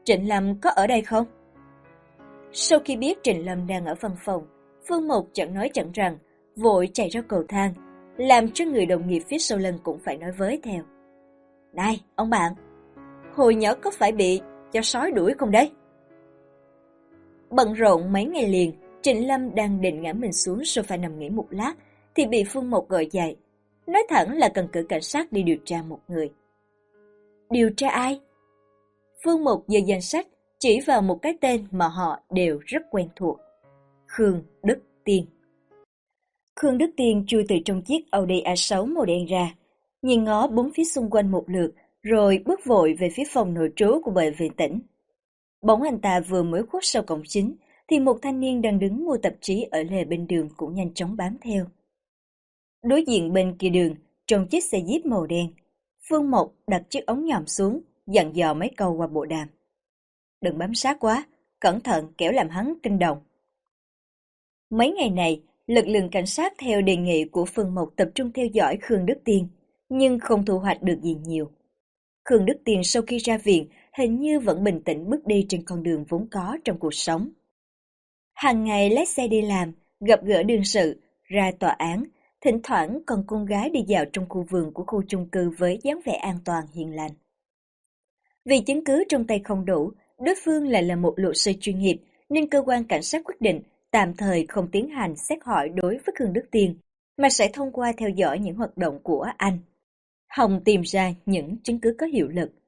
Trịnh Lâm có ở đây không? Sau khi biết Trịnh Lâm đang ở văn phòng, Phương Mộc chẳng nói chẳng rằng, vội chạy ra cầu thang, làm cho người đồng nghiệp phía sau lưng cũng phải nói với theo. Này, ông bạn, hồi nhỏ có phải bị cho sói đuổi không đấy? Bận rộn mấy ngày liền, Trịnh Lâm đang định ngã mình xuống sofa nằm nghỉ một lát, thì bị Phương Mộc gọi dậy, nói thẳng là cần cử cảnh sát đi điều tra một người. Điều tra ai? Phương Mộc giơ danh sách, chỉ vào một cái tên mà họ đều rất quen thuộc. Khương Đức Tiên. Khương Đức Tiên chui từ trong chiếc Audi a sáu màu đen ra, nhìn ngó bốn phía xung quanh một lượt, rồi bước vội về phía phòng nội trú của bệnh viện tỉnh. Bỗng anh ta vừa mới khuất sau cổng chính, thì một thanh niên đang đứng mua tạp chí ở lề bên đường cũng nhanh chóng bám theo. Đối diện bên kia đường, trong chiếc xe Jeep màu đen, Phương Mộc đặt chiếc ống nhòm xuống, dặn dò mấy câu qua bộ đàm. Đừng bám sát quá, cẩn thận kẻo làm hắn kinh động. Mấy ngày này, lực lượng cảnh sát theo đề nghị của Phương Mộc tập trung theo dõi Khương Đức Tiên, nhưng không thu hoạch được gì nhiều. Khương Đức Tiên sau khi ra viện hình như vẫn bình tĩnh bước đi trên con đường vốn có trong cuộc sống. Hàng ngày lái xe đi làm, gặp gỡ đương sự, ra tòa án, thỉnh thoảng còn con gái đi dạo trong khu vườn của khu chung cư với dáng vẻ an toàn hiền lành. Vì chứng cứ trong tay không đủ, đối phương lại là một luật sư chuyên nghiệp, nên cơ quan cảnh sát quyết định tạm thời không tiến hành xét hỏi đối với Khương Đức Tiên, mà sẽ thông qua theo dõi những hoạt động của anh, hòng tìm ra những chứng cứ có hiệu lực.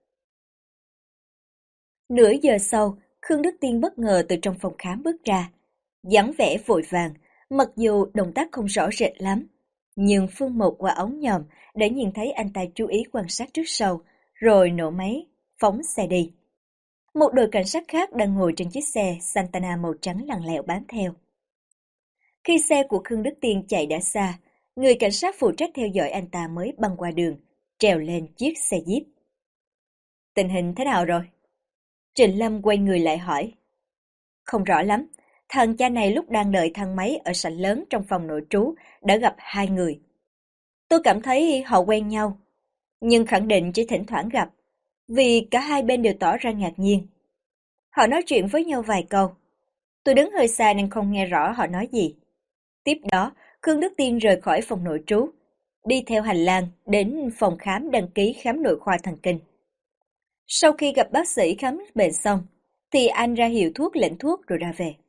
Nửa giờ sau, Khương Đức Tiên bất ngờ từ trong phòng khám bước ra, dáng vẻ vội vàng, mặc dù động tác không rõ rệt lắm, nhưng Phương Mộc qua ống nhòm đã nhìn thấy anh ta chú ý quan sát trước sau, rồi nổ máy, phóng xe đi. Một đội cảnh sát khác đang ngồi trên chiếc xe Santana màu trắng lằng lẹo bám theo. Khi xe của Khương Đức Tiên chạy đã xa, người cảnh sát phụ trách theo dõi anh ta mới băng qua đường, trèo lên chiếc xe Jeep. Tình hình thế nào rồi? Trịnh Lâm quay người lại hỏi. Không rõ lắm, thằng cha này lúc đang đợi thang máy ở sảnh lớn trong phòng nội trú đã gặp hai người. Tôi cảm thấy họ quen nhau, nhưng khẳng định chỉ thỉnh thoảng gặp, vì cả hai bên đều tỏ ra ngạc nhiên. Họ nói chuyện với nhau vài câu. Tôi đứng hơi xa nên không nghe rõ họ nói gì. Tiếp đó, Khương Đức Tiên rời khỏi phòng nội trú, đi theo hành lang đến phòng khám đăng ký khám nội khoa thần kinh. Sau khi gặp bác sĩ khám bệnh xong, thì anh ra hiệu thuốc lệnh thuốc rồi ra về.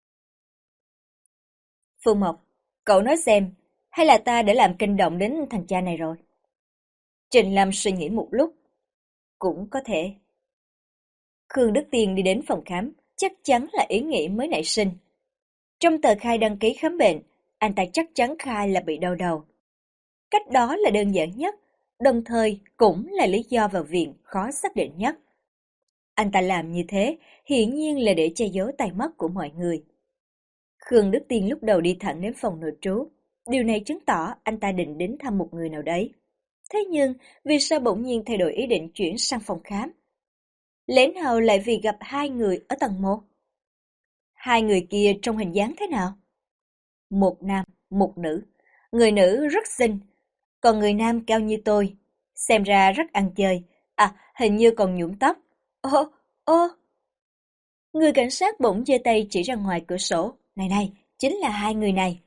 Phương Mộc, cậu nói xem, hay là ta đã làm kinh động đến thằng cha này rồi? Trình Lâm suy nghĩ một lúc. Cũng có thể. Khương Đức Tiên đi đến phòng khám, chắc chắn là ý nghĩ mới nảy sinh. Trong tờ khai đăng ký khám bệnh, anh ta chắc chắn khai là bị đau đầu. Cách đó là đơn giản nhất, đồng thời cũng là lý do vào viện khó xác định nhất. Anh ta làm như thế, hiển nhiên là để che giấu tai mắt của mọi người. Khương Đức Tiên lúc đầu đi thẳng đến phòng nội trú. Điều này chứng tỏ anh ta định đến thăm một người nào đấy. Thế nhưng, vì sao bỗng nhiên thay đổi ý định chuyển sang phòng khám? Lẽ nào lại vì gặp hai người ở tầng một? Hai người kia trông hình dáng thế nào? Một nam, một nữ. Người nữ rất xinh, còn người nam cao như tôi. Xem ra rất ăn chơi. À, hình như còn nhuộm tóc. Ô, ô! Người cảnh sát bỗng giơ tay chỉ ra ngoài cửa sổ. Này này, chính là hai người này.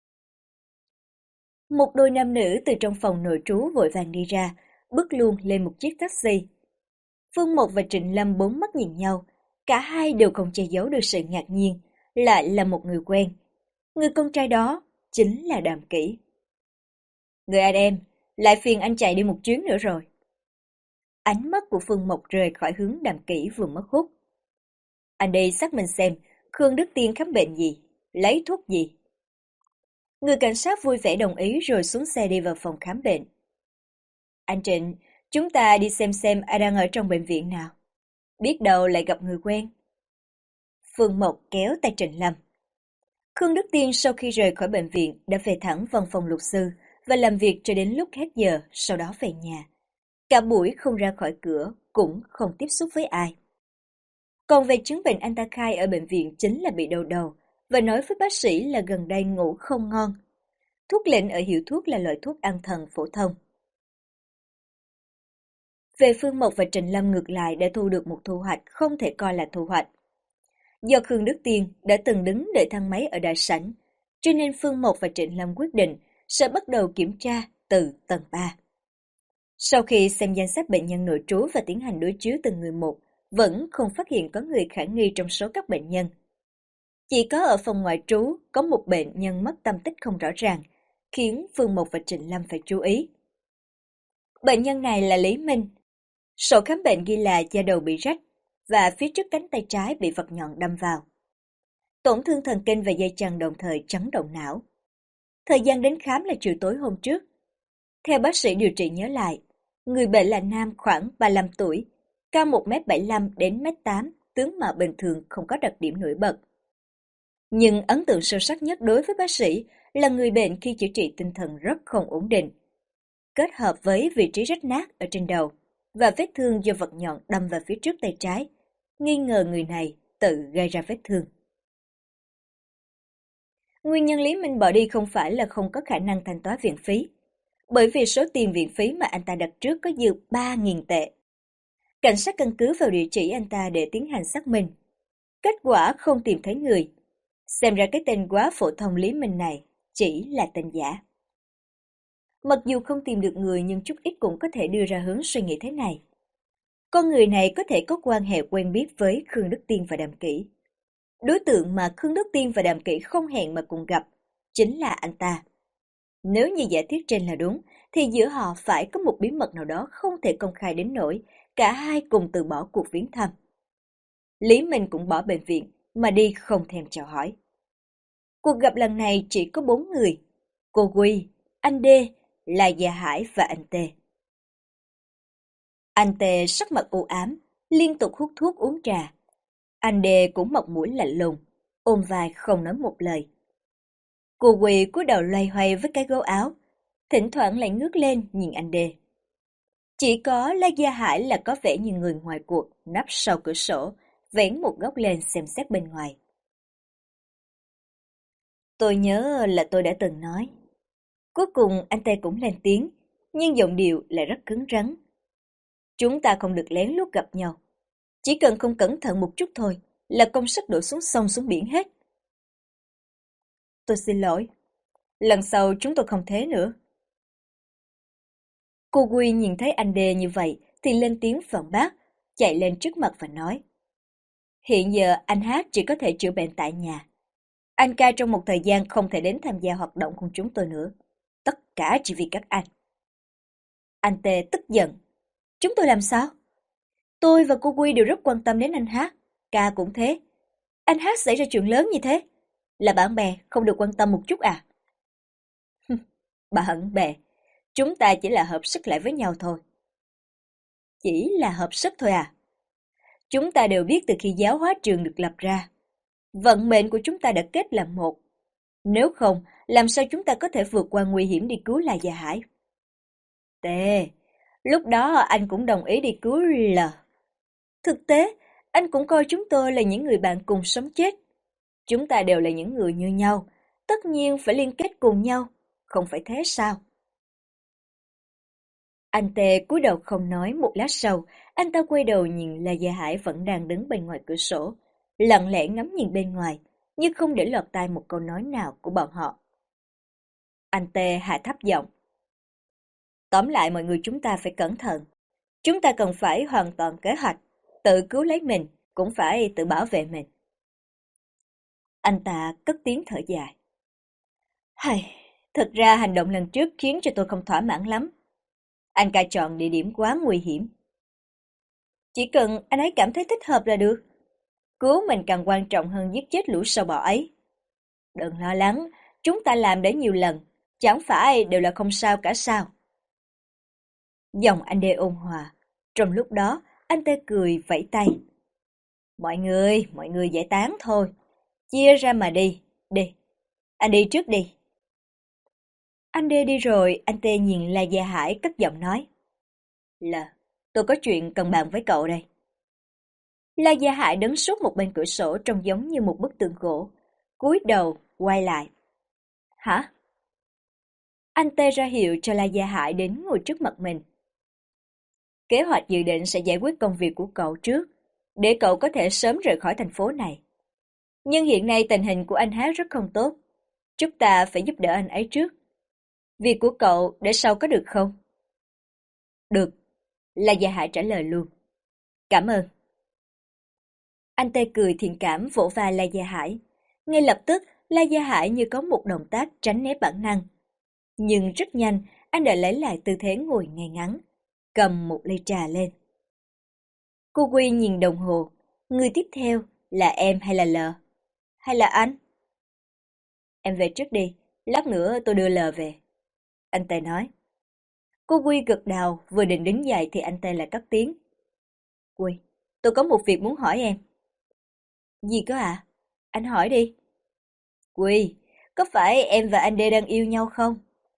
Một đôi nam nữ từ trong phòng nội trú vội vàng đi ra, bước luôn lên một chiếc taxi. Phương Mộc và Trịnh Lâm bốn mắt nhìn nhau, cả hai đều không che giấu được sự ngạc nhiên, lại là một người quen. Người con trai đó chính là Đàm Kỷ. Người anh em, lại phiền anh chạy đi một chuyến nữa rồi. Ánh mắt của Phương Mộc rời khỏi hướng Đàm Kỷ vừa mất hút. Anh đi xác minh xem, Khương Đức Tiên khám bệnh gì, lấy thuốc gì. Người cảnh sát vui vẻ đồng ý rồi xuống xe đi vào phòng khám bệnh. Anh Trịnh, chúng ta đi xem xem ai đang ở trong bệnh viện nào. Biết đâu lại gặp người quen. Phương Mộc kéo tay Trịnh Lâm. Khương Đức Tiên sau khi rời khỏi bệnh viện đã về thẳng văn phòng luật sư và làm việc cho đến lúc hết giờ, sau đó về nhà. Cả buổi không ra khỏi cửa, cũng không tiếp xúc với ai. Còn về chứng bệnh anh ta khai ở bệnh viện chính là bị đau đầu, và nói với bác sĩ là gần đây ngủ không ngon. Thuốc lệnh ở hiệu thuốc là loại thuốc an thần phổ thông. Về Phương Mộc và Trịnh Lâm ngược lại đã thu được một thu hoạch không thể coi là thu hoạch. Do Khương Đức Tiên đã từng đứng đợi thang máy ở đại sảnh, cho nên Phương Mộc và Trịnh Lâm quyết định sẽ bắt đầu kiểm tra từ tầng ba. Sau khi xem danh sách bệnh nhân nội trú và tiến hành đối chiếu từng người một, vẫn không phát hiện có người khả nghi trong số các bệnh nhân. Chỉ có ở phòng ngoại trú có một bệnh nhân mất tâm tích không rõ ràng, khiến Phương Mộc và Trịnh Lâm phải chú ý. Bệnh nhân này là Lý Minh. Sổ khám bệnh ghi là da đầu bị rách và phía trước cánh tay trái bị vật nhọn đâm vào. Tổn thương thần kinh và dây chằng đồng thời chấn động não. Thời gian đến khám là chiều tối hôm trước. Theo bác sĩ điều trị nhớ lại, người bệnh là nam khoảng ba mươi lăm tuổi, cao một mét bảy mươi lăm đến một mét tám, tướng mạo bình thường không có đặc điểm nổi bật. Nhưng ấn tượng sâu sắc nhất đối với bác sĩ là người bệnh khi chữa trị tinh thần rất không ổn định. Kết hợp với vị trí rách nát ở trên đầu và vết thương do vật nhọn đâm vào phía trước tay trái, nghi ngờ người này tự gây ra vết thương. Nguyên nhân Lý Minh bỏ đi không phải là không có khả năng thanh toán viện phí, bởi vì số tiền viện phí mà anh ta đặt trước có dư ba nghìn tệ. Cảnh sát căn cứ vào địa chỉ anh ta để tiến hành xác minh. Kết quả không tìm thấy người. Xem ra cái tên quá phổ thông Lý Minh này chỉ là tên giả. Mặc dù không tìm được người nhưng chút ít cũng có thể đưa ra hướng suy nghĩ thế này. Con người này có thể có quan hệ quen biết với Khương Đức Tiên và Đàm Kỷ. Đối tượng mà Khương Đức Tiên và Đàm Kỷ không hẹn mà cùng gặp chính là anh ta. Nếu như giả thiết trên là đúng, thì giữa họ phải có một bí mật nào đó không thể công khai đến nỗi cả hai cùng từ bỏ cuộc viếng thăm. Lý Minh cũng bỏ bệnh viện mà đi không thèm chào hỏi. Cuộc gặp lần này chỉ có bốn người: cô Quy, anh Đê, là Gia Hải và anh Tê. Anh Tê sắc mặt u ám, liên tục hút thuốc uống trà. Anh Đê cũng mặt mũi lạnh lùng, ôm vai không nói một lời. Cô Quy cúi đầu loay hoay với cái gấu áo, thỉnh thoảng lại ngước lên nhìn anh Đê. Chỉ có La Gia Hải là có vẻ như người ngoài cuộc, nấp sau cửa sổ, vén một góc lên xem xét bên ngoài. Tôi nhớ là tôi đã từng nói. Cuối cùng anh Tê cũng lên tiếng, nhưng giọng điệu lại rất cứng rắn. Chúng ta không được lén lút gặp nhau. Chỉ cần không cẩn thận một chút thôi là công sức đổ xuống sông xuống biển hết. Tôi xin lỗi. Lần sau chúng tôi không thế nữa. Cô Quy nhìn thấy anh Đê như vậy thì lên tiếng phản bác, chạy lên trước mặt và nói. Hiện giờ anh Hát chỉ có thể chữa bệnh tại nhà. Anh ca trong một thời gian không thể đến tham gia hoạt động cùng chúng tôi nữa. Tất cả chỉ vì các anh. Anh Tê tức giận. Chúng tôi làm sao? Tôi và cô Quy đều rất quan tâm đến anh Hát. Ca cũng thế. Anh Hát xảy ra chuyện lớn như thế. Là bạn bè không được quan tâm một chút à? Bạn bè. Chúng ta chỉ là hợp sức lại với nhau thôi. Chỉ là hợp sức thôi à? Chúng ta đều biết từ khi giáo hóa trường được lập ra, vận mệnh của chúng ta đã kết làm một. Nếu không, làm sao chúng ta có thể vượt qua nguy hiểm đi cứu La Gia Hải? Tê, lúc đó anh cũng đồng ý đi cứu L. Thực tế, anh cũng coi chúng tôi là những người bạn cùng sống chết. Chúng ta đều là những người như nhau, tất nhiên phải liên kết cùng nhau, không phải thế sao? Anh Tê cúi đầu không nói, một lát sau, anh ta quay đầu nhìn La Gia Hải vẫn đang đứng bên ngoài cửa sổ, lặng lẽ ngắm nhìn bên ngoài, nhưng không để lọt tai một câu nói nào của bọn họ. Anh Tê hạ thấp giọng. Tóm lại mọi người chúng ta phải cẩn thận. Chúng ta cần phải hoàn toàn kế hoạch, tự cứu lấy mình, cũng phải tự bảo vệ mình. Anh ta cất tiếng thở dài. Hây, thực ra hành động lần trước khiến cho tôi không thỏa mãn lắm. Anh ca chọn địa điểm quá nguy hiểm. Chỉ cần anh ấy cảm thấy thích hợp là được. Cứu mình càng quan trọng hơn giết chết lũ sâu bọ ấy. Đừng lo lắng, chúng ta làm để nhiều lần, chẳng phải đều là không sao cả sao. Giọng anh Đê ôn hòa, trong lúc đó anh Tê cười vẫy tay. Mọi người, mọi người giải tán thôi, chia ra mà đi, đi, anh đi trước đi. Anh Đê đi rồi, anh Tê nhìn La Gia Hải cất giọng nói. Là, tôi có chuyện cần bàn với cậu đây. La Gia Hải đứng suốt một bên cửa sổ trông giống như một bức tượng gỗ, cúi đầu, quay lại. Hả? Anh Tê ra hiệu cho La Gia Hải đến ngồi trước mặt mình. Kế hoạch dự định sẽ giải quyết công việc của cậu trước, để cậu có thể sớm rời khỏi thành phố này. Nhưng hiện nay tình hình của anh Hát rất không tốt. Chúng ta phải giúp đỡ anh ấy trước. Việc của cậu để sau có được không? Được, La Gia Hải trả lời luôn. Cảm ơn. Anh ta cười thiện cảm vỗ vai La Gia Hải. Ngay lập tức, La Gia Hải như có một động tác tránh né bản năng. Nhưng rất nhanh, anh đã lấy lại tư thế ngồi ngay ngắn, cầm một ly trà lên. Cô Quy nhìn đồng hồ. Người tiếp theo là em hay là L? Hay là anh? Em về trước đi, lát nữa tôi đưa L về. Anh ta nói. Cô Quy gật đầu, vừa định đứng dậy thì anh ta lại cất tiếng. Quy, tôi có một việc muốn hỏi em. Gì cơ ạ? À? Anh hỏi đi. Quy, có phải em và anh D đang yêu nhau không?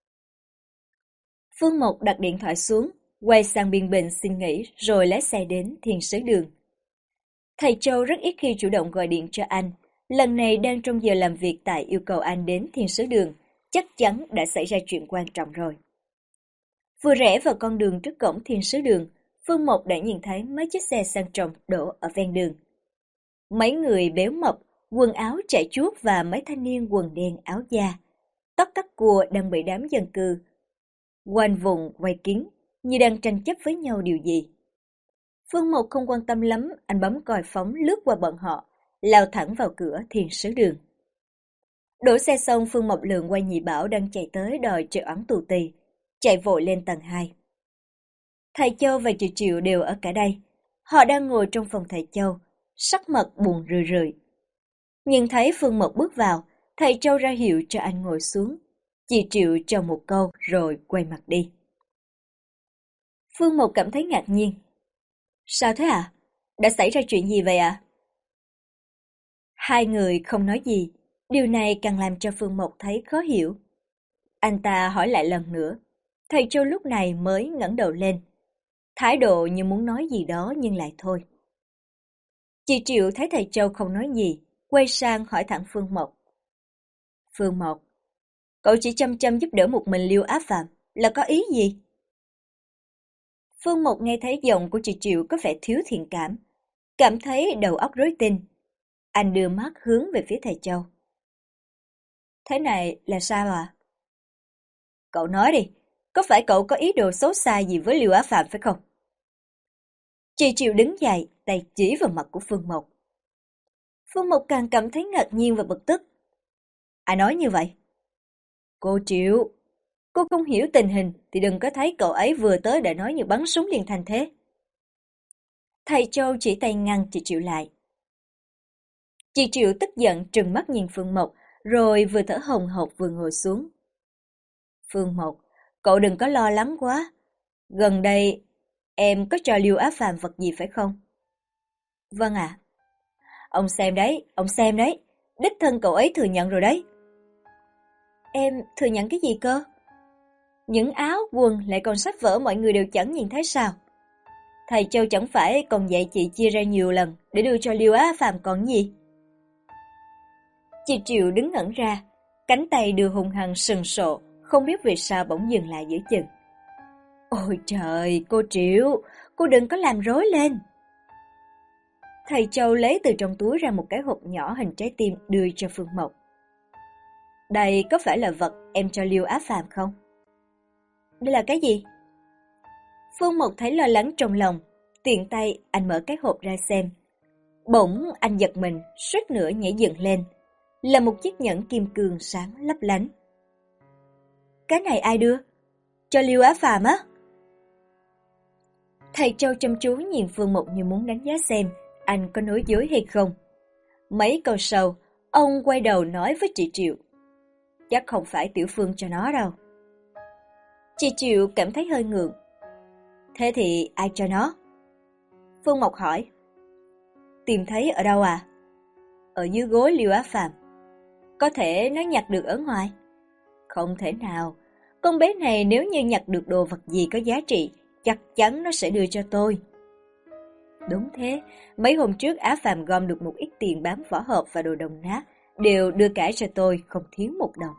Phương Mộc đặt điện thoại xuống, quay sang biên bình xin nghỉ rồi lái xe đến Thiên Sứ Đường. Thầy Châu rất ít khi chủ động gọi điện cho anh. Lần này đang trong giờ làm việc tại yêu cầu anh đến Thiên Sứ Đường, chắc chắn đã xảy ra chuyện quan trọng rồi. Vừa rẽ vào con đường trước cổng Thiên Sứ Đường, Phương Mộc đã nhìn thấy mấy chiếc xe sang trọng đổ ở ven đường. Mấy người béo mập, quần áo chảy chuốt và mấy thanh niên quần đen áo da, tóc cắt cua đang bị đám dân cư quanh vùng quay kín, như đang tranh chấp với nhau điều gì. Phương Mộc không quan tâm lắm, anh bấm còi phóng lướt qua bọn họ, lao thẳng vào cửa Thiên Sứ Đường. Đổ xe xong, Phương Mộc lượn qua Nhị Bảo đang chạy tới đòi trợ oán tù tì, chạy vội lên tầng hai. Thầy Châu và chị Triệu đều ở cả đây. Họ đang ngồi trong phòng thầy Châu, sắc mặt buồn rười rượi. Nhìn thấy Phương Mộc bước vào, thầy Châu ra hiệu cho anh ngồi xuống. Chị Triệu cho một câu rồi quay mặt đi. Phương Mộc cảm thấy ngạc nhiên. Sao thế à? Đã xảy ra chuyện gì vậy ạ? À? Hai người không nói gì, điều này càng làm cho Phương Mộc thấy khó hiểu. Anh ta hỏi lại lần nữa, thầy Châu lúc này mới ngẩng đầu lên. Thái độ như muốn nói gì đó nhưng lại thôi. Chị Triệu thấy thầy Châu không nói gì, quay sang hỏi thẳng Phương Mộc. Phương Mộc, cậu chỉ chăm chăm giúp đỡ một mình Liêu Á Phạm, là có ý gì? Phương Mộc nghe thấy giọng của chị Triệu có vẻ thiếu thiện cảm, cảm thấy đầu óc rối tinh. Anh đưa mắt hướng về phía thầy Châu. Thế này là sao à? Cậu nói đi, có phải cậu có ý đồ xấu xa gì với Liêu Á Phạm phải không? Chị Triệu đứng dậy, tay chỉ vào mặt của Phương Mộc. Phương Mộc càng cảm thấy ngạc nhiên và bực tức. Ai nói như vậy? Cô Triệu, cô không hiểu tình hình thì đừng có thấy cậu ấy vừa tới đã nói như bắn súng liền thành thế. Thầy Châu chỉ tay ngăn chị Triệu lại. Chị Triệu tức giận trừng mắt nhìn Phương Mộc, rồi vừa thở hồng hộc vừa ngồi xuống. Phương Mộc, cậu đừng có lo lắng quá. Gần đây, em có cho Liêu Á Phàm vật gì phải không? Vâng ạ. À. Ông xem đấy, ông xem đấy. Đích thân cậu ấy thừa nhận rồi đấy. Em thừa nhận cái gì cơ? Những áo, quần lại còn sách vở mọi người đều chẳng nhìn thấy sao? Thầy Châu chẳng phải còn dạy chị chia ra nhiều lần để đưa cho Liêu Á Phàm còn gì? Chị Triệu đứng ngẩn ra, cánh tay đưa hung hăng sừng sộ, không biết vì sao bỗng dừng lại giữa chừng. Ôi trời, cô Triệu, cô đừng có làm rối lên. Thầy Châu lấy từ trong túi ra một cái hộp nhỏ hình trái tim đưa cho Phương Mộc. Đây có phải là vật em cho Liêu Á Phàm không? Đây là cái gì? Phương Mộc thấy lo lắng trong lòng, tiện tay anh mở cái hộp ra xem. Bỗng anh giật mình, suýt nữa nhảy dựng lên. Là một chiếc nhẫn kim cương sáng lấp lánh. Cái này ai đưa? Cho Liêu Á Phàm á? Thầy Châu chăm chú nhìn Phương Mộc như muốn đánh giá xem anh có nói dối hay không. Mấy câu sau, ông quay đầu nói với chị Triệu. Chắc không phải Tiểu Phương cho nó đâu. Chị Triệu cảm thấy hơi ngượng. Thế thì ai cho nó? Phương Mộc hỏi. Tìm thấy ở đâu à? Ở dưới gối Liêu Á Phàm. Có thể nó nhặt được ở ngoài? Không thể nào. Con bé này nếu như nhặt được đồ vật gì có giá trị, chắc chắn nó sẽ đưa cho tôi. Đúng thế, mấy hôm trước Á Phàm gom được một ít tiền bán vỏ hộp và đồ đồng nát, đều đưa cả cho tôi, không thiếu một đồng.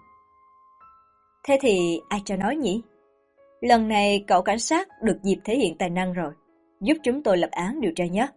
Thế thì ai cho nó nhỉ? Lần này cậu cảnh sát được dịp thể hiện tài năng rồi, giúp chúng tôi lập án điều tra nhé.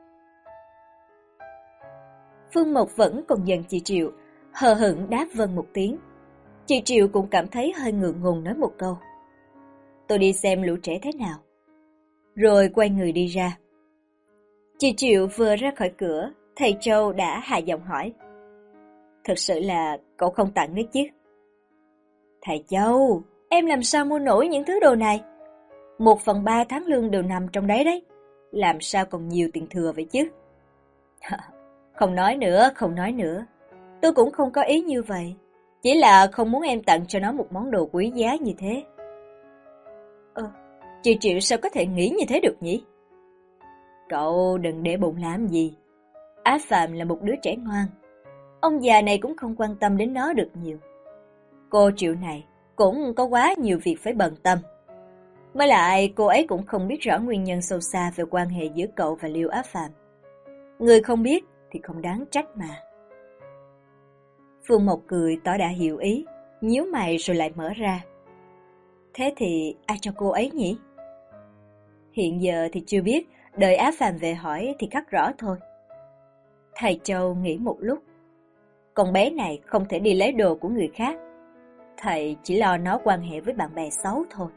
Phương Mộc vẫn còn giận chị Triệu, hờ hững đáp vâng một tiếng. Chị Triệu cũng cảm thấy hơi ngượng ngùng nói một câu. Tôi đi xem lũ trẻ thế nào. Rồi quay người đi ra. Chị Triệu vừa ra khỏi cửa, thầy Châu đã hạ giọng hỏi. Thật sự là cậu không tặng đấy chứ? Thầy Châu, em làm sao mua nổi những thứ đồ này? Một phần ba tháng lương đều nằm trong đấy đấy. Làm sao còn nhiều tiền thừa vậy chứ? Không nói nữa, không nói nữa. Tôi cũng không có ý như vậy. Chỉ là không muốn em tặng cho nó một món đồ quý giá như thế. Ờ, chị Triệu sao có thể nghĩ như thế được nhỉ? Cậu đừng để bụng làm gì. Á Phạm là một đứa trẻ ngoan. Ông già này cũng không quan tâm đến nó được nhiều. Cô Triệu này cũng có quá nhiều việc phải bận tâm. Mới lại cô ấy cũng không biết rõ nguyên nhân sâu xa về quan hệ giữa cậu và Liêu Á Phạm. Người không biết thì không đáng trách mà. Phương Mộc cười tỏ đã hiểu ý, nhíu mày rồi lại mở ra. Thế thì ai cho cô ấy nhỉ? Hiện giờ thì chưa biết, đợi Á Phạm về hỏi thì khắc rõ thôi. Thầy Châu nghĩ một lúc. Con bé này không thể đi lấy đồ của người khác. Thầy chỉ lo nó quan hệ với bạn bè xấu thôi.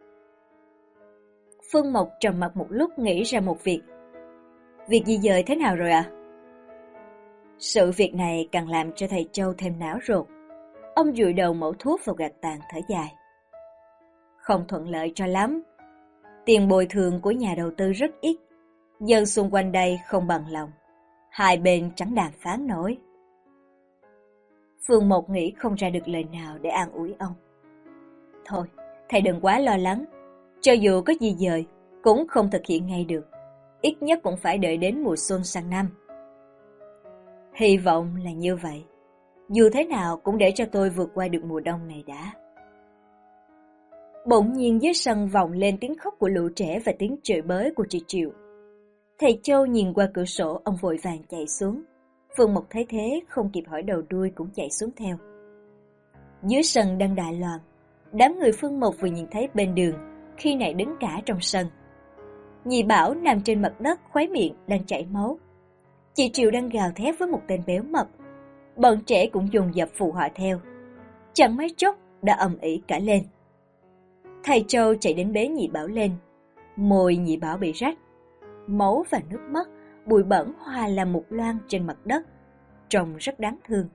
Phương Mộc trầm mặc một lúc nghĩ ra một việc. Việc di dời thế nào rồi ạ? À? Sự việc này càng làm cho thầy Châu thêm não ruột. Ông dụi đầu mẩu thuốc vào gạt tàn thở dài. Không thuận lợi cho lắm. Tiền bồi thường của nhà đầu tư rất ít. Dân xung quanh đây không bằng lòng. Hai bên chẳng đàm phán nổi. Phương Mộc nghĩ không ra được lời nào để an ủi ông. Thôi, thầy đừng quá lo lắng. Cho dù có di dời, cũng không thực hiện ngay được. Ít nhất cũng phải đợi đến mùa xuân sang năm. Hy vọng là như vậy. Dù thế nào cũng để cho tôi vượt qua được mùa đông này đã. Bỗng nhiên dưới sân vọng lên tiếng khóc của lũ trẻ và tiếng chửi bới của chị Triệu. Thầy Châu nhìn qua cửa sổ, ông vội vàng chạy xuống. Phương Mộc thấy thế, không kịp hỏi đầu đuôi cũng chạy xuống theo. Dưới sân đang đại loạn. Đám người Phương Mộc vừa nhìn thấy bên đường, khi này đứng cả trong sân. Nhị Bảo nằm trên mặt đất, khóe miệng đang chảy máu. Chị Triệu đang gào thét với một tên béo mập. Bọn trẻ cũng dồn dập phụ họa theo. Chẳng mấy chốc đã ầm ĩ cả lên. Thầy Châu chạy đến bế Nhị Bảo lên. Môi Nhị Bảo bị rách. Máu và nước mắt, bụi bẩn hòa làm một loang trên mặt đất. Trông rất đáng thương.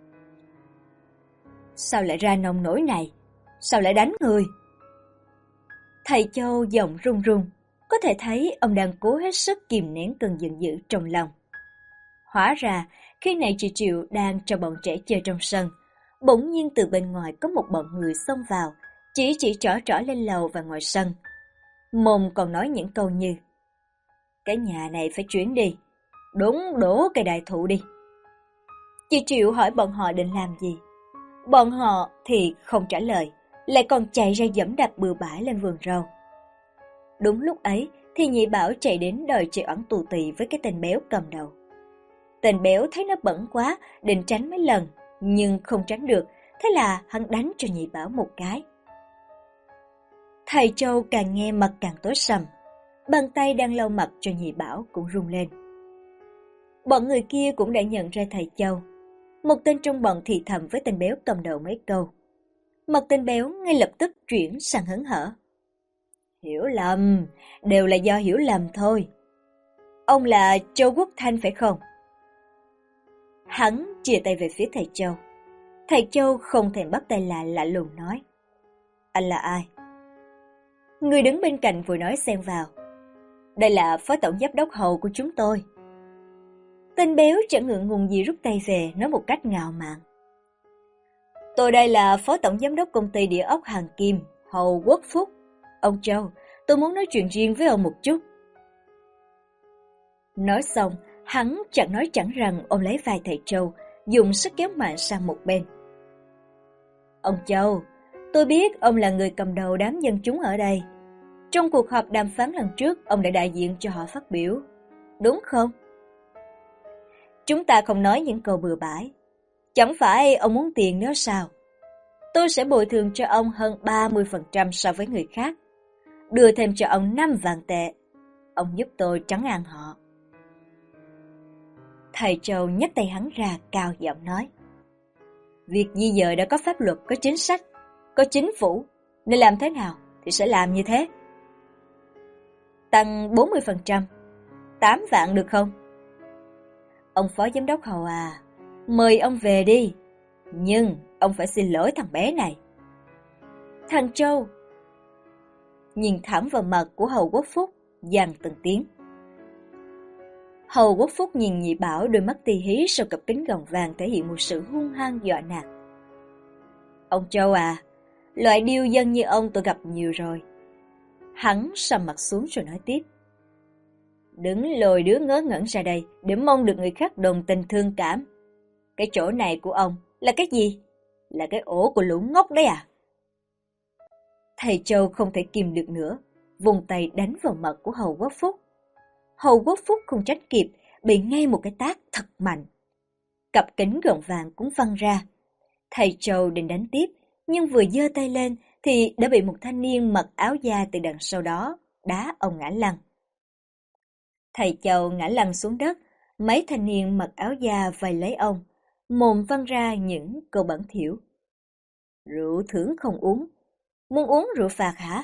Sao lại ra nông nổi này? Sao lại đánh người? Thầy Châu giọng run run. Có thể thấy ông đang cố hết sức kìm nén cơn giận dữ trong lòng. Hóa ra, khi này chị Triệu đang cho bọn trẻ chơi trong sân. Bỗng nhiên từ bên ngoài có một bọn người xông vào, chỉ chỉ trỏ trỏ lên lầu và ngoài sân. Mồm còn nói những câu như: cái nhà này phải chuyển đi, đúng đổ cây đại thụ đi. Chị Triệu hỏi bọn họ định làm gì. Bọn họ thì không trả lời, lại còn chạy ra giẫm đạp bừa bãi lên vườn rau. Đúng lúc ấy thì Nhị Bảo chạy đến đòi chơi oẳn tù tì với cái tên béo cầm đầu. Tên béo thấy nó bẩn quá, định tránh mấy lần, nhưng không tránh được, thế là hắn đánh cho Nhị Bảo một cái. Thầy Châu càng nghe mặt càng tối sầm, bàn tay đang lau mặt cho Nhị Bảo cũng run lên. Bọn người kia cũng đã nhận ra thầy Châu. Một tên trong bọn thì thầm với tên béo cầm đầu mấy câu. Mặt tên béo ngay lập tức chuyển sang hớn hở. Hiểu lầm, đều là do hiểu lầm thôi. Ông là Châu Quốc Thanh phải không? Hắn chia tay về phía thầy Châu. Thầy Châu không thèm bắt tay lại lạ lùng nói. Anh là ai? Người đứng bên cạnh vừa nói xen vào. Đây là phó tổng giám đốc Hầu của chúng tôi. Tên béo chẳng ngượng ngùng gì rút tay về, nói một cách ngạo mạn. Tôi đây là phó tổng giám đốc công ty địa ốc Hàng Kim, Hầu Quốc Phúc. Ông Châu, tôi muốn nói chuyện riêng với ông một chút. Nói xong, hắn chẳng nói chẳng rằng ôm lấy vai thầy Châu, dùng sức kéo mạnh sang một bên. Ông Châu, tôi biết ông là người cầm đầu đám dân chúng ở đây. Trong cuộc họp đàm phán lần trước, ông đã đại diện cho họ phát biểu. Đúng không? Chúng ta không nói những câu bừa bãi. Chẳng phải ông muốn tiền nữa sao? Tôi sẽ bồi thường cho ông hơn ba mươi phần trăm so với người khác. Đưa thêm cho ông năm vạn tệ. ông giúp tôi trấn an họ. Thầy Châu nhấc tay hắn ra, cao giọng nói. Việc di dời đã có pháp luật, có chính sách, có chính phủ, nên làm thế nào thì sẽ làm như thế. Tăng bốn mươi phần trăm, tám vạn được không? Ông phó giám đốc Hầu à, mời ông về đi, nhưng ông phải xin lỗi thằng bé này. Thằng Châu nhìn thẳng vào mặt của Hầu Quốc Phúc, dằn từng tiếng. Hầu Quốc Phúc nhìn Nhị Bảo, đôi mắt tì hí sau cặp kính gọng vàng thể hiện một sự hung hăng dọa nạt. Ông Châu à, loại điêu dân như ông tôi gặp nhiều rồi. Hắn sầm mặt xuống rồi nói tiếp. Đừng lôi đứa ngớ ngẩn ra đây để mong được người khác đồng tình thương cảm. Cái chỗ này của ông là cái gì? Là cái ổ của lũ ngốc đấy à? Thầy Châu không thể kìm được nữa, vùng tay đánh vào mặt của Hầu Quốc Phúc. Hầu Quốc Phúc không tránh kịp, bị ngay một cái tát thật mạnh. Cặp kính gọng vàng cũng văng ra. Thầy Châu định đánh tiếp, nhưng vừa giơ tay lên thì đã bị một thanh niên mặc áo da từ đằng sau đó đá ông ngã lăn. Thầy Châu ngã lăn xuống đất, mấy thanh niên mặc áo da vây lấy ông, mồm văng ra những câu bẩn thỉu. Rượu thưởng không uống, muốn uống rượu phạt hả?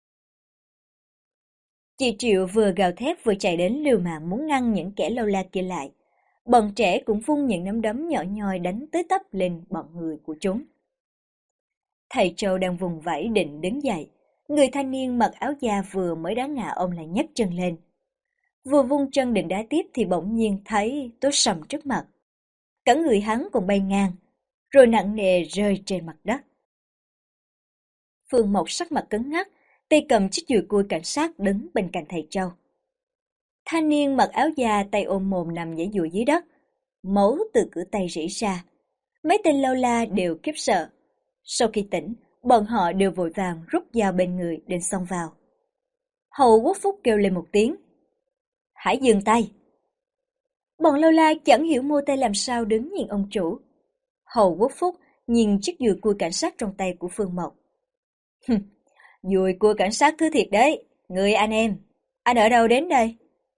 Chị Triệu vừa gào thét vừa chạy đến liều mạng muốn ngăn những kẻ lâu la kia lại. Bọn trẻ cũng vung những nắm đấm nhỏ nhoi đánh tới tấp lên bọn người của chúng. Thầy Châu đang vùng vẫy định đứng dậy. Người thanh niên mặc áo da vừa mới đá ngã ông lại nhấc chân lên. Vừa vung chân định đá tiếp thì bỗng nhiên thấy tối sầm trước mặt. Cả người hắn còn bay ngang, rồi nặng nề rơi trên mặt đất. Phương Mộc sắc mặt cứng ngắc, tay cầm chiếc dùi cui cảnh sát đứng bên cạnh thầy Châu. Thanh niên mặc áo da tay ôm mồm nằm giãy giụa dưới đất, máu từ cửa tay rỉ ra. Mấy tên lâu la đều khiếp sợ. Sau khi tỉnh, bọn họ đều vội vàng rút dao bên người định xông vào. Hầu Quốc Phúc kêu lên một tiếng. Hãy dừng tay! Bọn lâu la chẳng hiểu mô tay làm sao đứng nhìn ông chủ. Hầu Quốc Phúc nhìn chiếc dùi cui cảnh sát trong tay của Phương Mộc. Dùi cui cảnh sát thứ thiệt đấy, người anh em, anh ở đâu đến đây?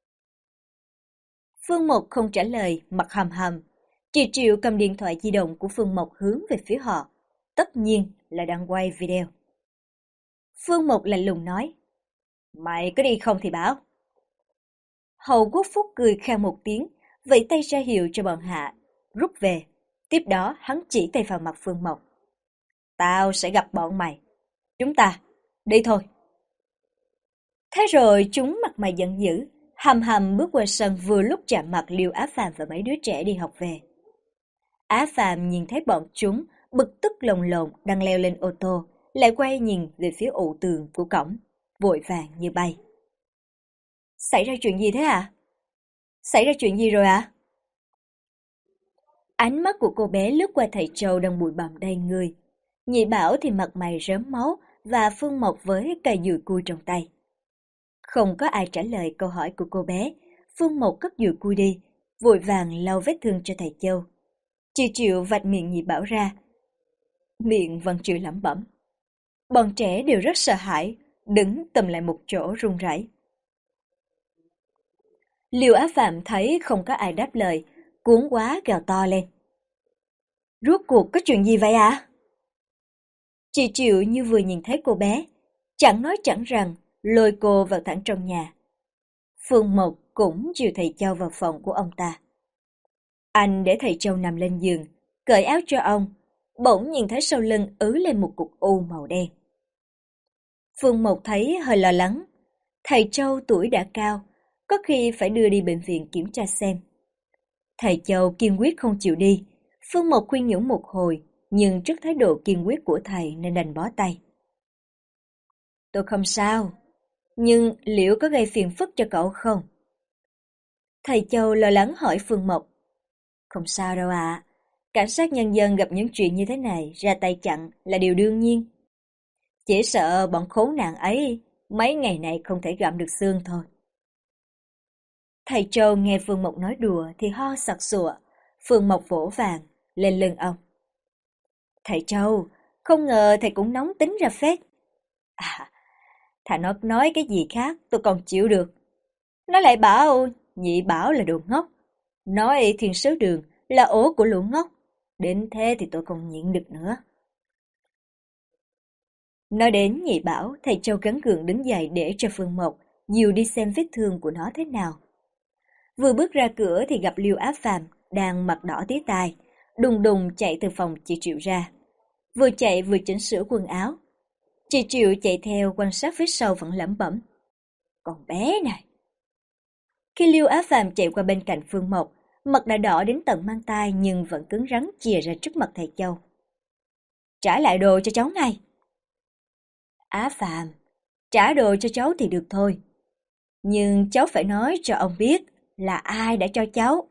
Phương Mộc không trả lời, mặt hầm hầm. Chị Triệu cầm điện thoại di động của Phương Mộc hướng về phía họ, tất nhiên là đang quay video. Phương Mộc lạnh lùng nói, mày có đi không thì báo. Hầu Quốc Phúc cười khang một tiếng, vẫy tay ra hiệu cho bọn hạ, rút về. Tiếp đó hắn chỉ tay vào mặt Phương Mộc. Tao sẽ gặp bọn mày. Chúng ta, đi thôi. Thế rồi chúng mặt mày giận dữ, hầm hầm bước qua sân vừa lúc chạm mặt Liêu Á Phàm và mấy đứa trẻ đi học về. Á Phàm nhìn thấy bọn chúng, bực tức lồng lộn đang leo lên ô tô, lại quay nhìn về phía ụ tường của cổng, vội vàng như bay. Xảy ra chuyện gì thế à? Xảy ra chuyện gì rồi à? Ánh mắt của cô bé lướt qua thầy Châu đang bụi bặm đầy người. Nhị Bảo thì mặt mày rớm máu và Phương Mộc với cây dùi cui trong tay. Không có ai trả lời câu hỏi của cô bé, Phương Mộc cất dùi cui đi, vội vàng lau vết thương cho thầy Châu. Chị Triệu vạch miệng Nhị Bảo ra, miệng vẫn chịu lẩm bẩm. Bọn trẻ đều rất sợ hãi, đứng tầm lại một chỗ run rẩy. Liêu Á Phạm thấy không có ai đáp lời, cuốn quá gào to lên. Rốt cuộc có chuyện gì vậy à? Chị Triệu như vừa nhìn thấy cô bé, chẳng nói chẳng rằng, lôi cô vào thẳng trong nhà. Phương Mộc cũng dìu thầy Châu vào phòng của ông ta. Anh để thầy Châu nằm lên giường, cởi áo cho ông, bỗng nhìn thấy sau lưng ứ lên một cục u màu đen. Phương Mộc thấy hơi lo lắng, thầy Châu tuổi đã cao, có khi phải đưa đi bệnh viện kiểm tra xem. Thầy Châu kiên quyết không chịu đi, Phương Mộc khuyên nhủ một hồi, nhưng trước thái độ kiên quyết của thầy nên đành bó tay. Tôi không sao, nhưng liệu có gây phiền phức cho cậu không? Thầy Châu lo lắng hỏi Phương Mộc. Không sao đâu ạ, à. Cảnh sát nhân dân gặp những chuyện như thế này ra tay chặn là điều đương nhiên. Chỉ sợ bọn khốn nạn ấy mấy ngày này không thể gặm được xương thôi. Thầy Châu nghe Phương Mộc nói đùa thì ho sặc sụa, Phương Mộc vỗ vàng lên lưng ông. Thầy Châu, không ngờ thầy cũng nóng tính ra phết. À, thà nó nói cái gì khác tôi còn chịu được. Nó lại bảo nhị bảo là đồ ngốc. Nói thiên sứ đường là ổ của lũ ngốc. Đến thế thì tôi không nhịn được nữa. Nói đến nhị bảo, thầy Châu gắng gượng đứng dậy để cho Phương Mộc dìu đi xem vết thương của nó thế nào. Vừa bước ra cửa thì gặp Liêu Áp Phàm đang mặt đỏ tía tai, đùng đùng chạy từ phòng chị Triệu ra. Vừa chạy vừa chỉnh sửa quần áo. Chị Triệu chạy theo quan sát phía sau vẫn lẩm bẩm. Con bé này. Khi Liêu Á Phàm chạy qua bên cạnh Phương Mộc, mặt đã đỏ đến tận mang tai nhưng vẫn cứng rắn chìa ra trước mặt thầy Châu. Trả lại đồ cho cháu ngay. Á Phàm, trả đồ cho cháu thì được thôi. Nhưng cháu phải nói cho ông biết là ai đã cho cháu.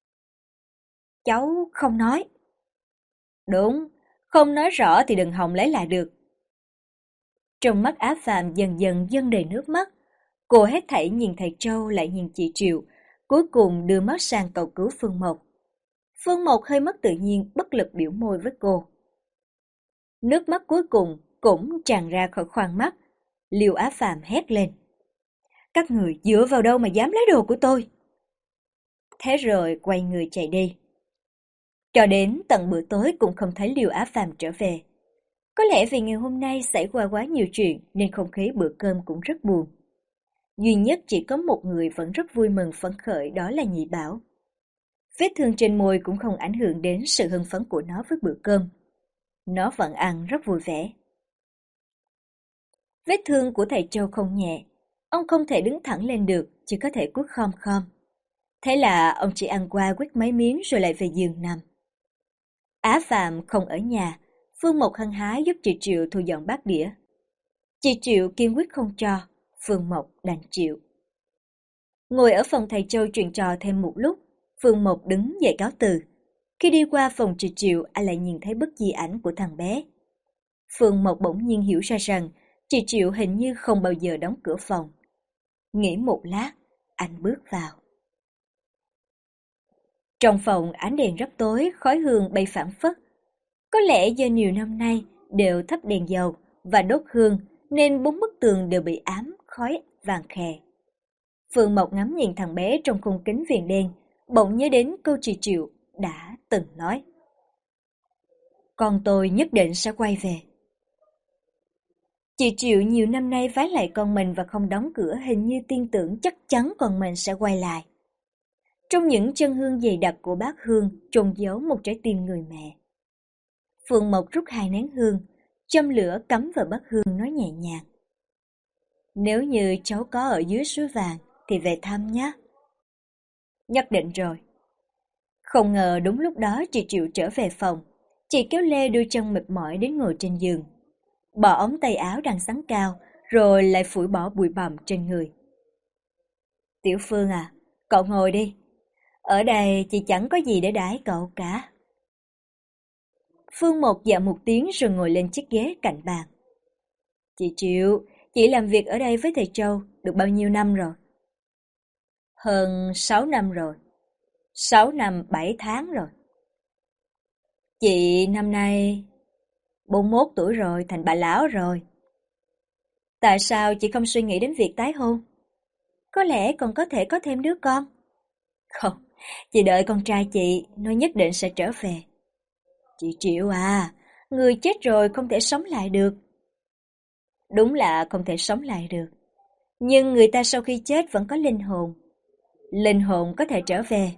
Cháu không nói. Đúng, không nói rõ thì đừng hòng lấy lại được. Trong mắt Á Phàm dần dần dâng đầy nước mắt. Cô hết thảy nhìn thầy Châu lại nhìn chị Triệu, cuối cùng đưa mắt sang cầu cứu Phương Mộc. Phương Mộc hơi mất tự nhiên, bất lực biểu môi với cô. Nước mắt cuối cùng cũng tràn ra khỏi khoang mắt. Liêu Á Phàm hét lên. Các người dựa vào đâu mà dám lấy đồ của tôi? Thế rồi quay người chạy đi. Cho đến tận bữa tối cũng không thấy Liêu Á Phàm trở về. Có lẽ vì ngày hôm nay xảy qua quá nhiều chuyện nên không khí bữa cơm cũng rất buồn. Duy nhất chỉ có một người vẫn rất vui mừng phấn khởi, đó là Nhị Bảo. Vết thương trên môi cũng không ảnh hưởng đến sự hưng phấn của nó với bữa cơm. Nó vẫn ăn rất vui vẻ. Vết thương của thầy Châu không nhẹ. Ông không thể đứng thẳng lên được, chỉ có thể cúi khom khom. Thế là ông chỉ ăn qua quýt mấy miếng rồi lại về giường nằm. Á Phạm không ở nhà, Phương Mộc hăng hái giúp chị Triệu thu dọn bát đĩa. Chị Triệu kiên quyết không cho, Phương Mộc đành chịu. Ngồi ở phòng thầy Châu chuyện trò thêm một lúc, Phương Mộc đứng dậy cáo từ. Khi đi qua phòng chị Triệu, anh lại nhìn thấy bức di ảnh của thằng bé. Phương Mộc bỗng nhiên hiểu ra rằng chị Triệu hình như không bao giờ đóng cửa phòng. Nghĩ một lát, anh bước vào. Trong phòng ánh đèn rất tối, khói hương bay phảng phất. Có lẽ do nhiều năm nay đều thắp đèn dầu và đốt hương nên bốn bức tường đều bị ám khói vàng khè. Phương Mộc ngắm nhìn thằng bé trong khung kính viền đen, bỗng nhớ đến câu chị Triệu đã từng nói. Con tôi nhất định sẽ quay về. Chị Triệu nhiều năm nay vái lại con mình và không đóng cửa, hình như tin tưởng chắc chắn con mình sẽ quay lại. Trong những chân hương dày đặc của bát hương chôn giấu một trái tim người mẹ. Phương Mộc rút hai nén hương, châm lửa cắm vào bát hương nói nhẹ nhàng. Nếu như cháu có ở dưới suối vàng thì về thăm nhé. Nhất định rồi. Không ngờ đúng lúc đó chị Triệu trở về phòng. Chị kéo lê đôi chân mệt mỏi đến ngồi trên giường. Bỏ ống tay áo đang sắn cao, rồi lại phủi bỏ bụi bặm trên người. Tiểu Phương à, cậu ngồi đi. Ở đây chị chẳng có gì để đãi cậu cả. Phương Mộc dạ một tiếng rồi ngồi lên chiếc ghế cạnh bàn. Chị Triệu, chị làm việc ở đây với thầy Châu được bao nhiêu năm rồi? Hơn sáu năm rồi. Sáu năm bảy tháng rồi. Chị năm nay bốn mươi mốt tuổi rồi, thành bà lão rồi. Tại sao chị không suy nghĩ đến việc tái hôn? Có lẽ còn có thể có thêm đứa con. Không, chị đợi con trai chị, nó nhất định sẽ trở về. Chị Triệu à, người chết rồi không thể sống lại được. Đúng là không thể sống lại được. Nhưng người ta sau khi chết vẫn có linh hồn. Linh hồn có thể trở về.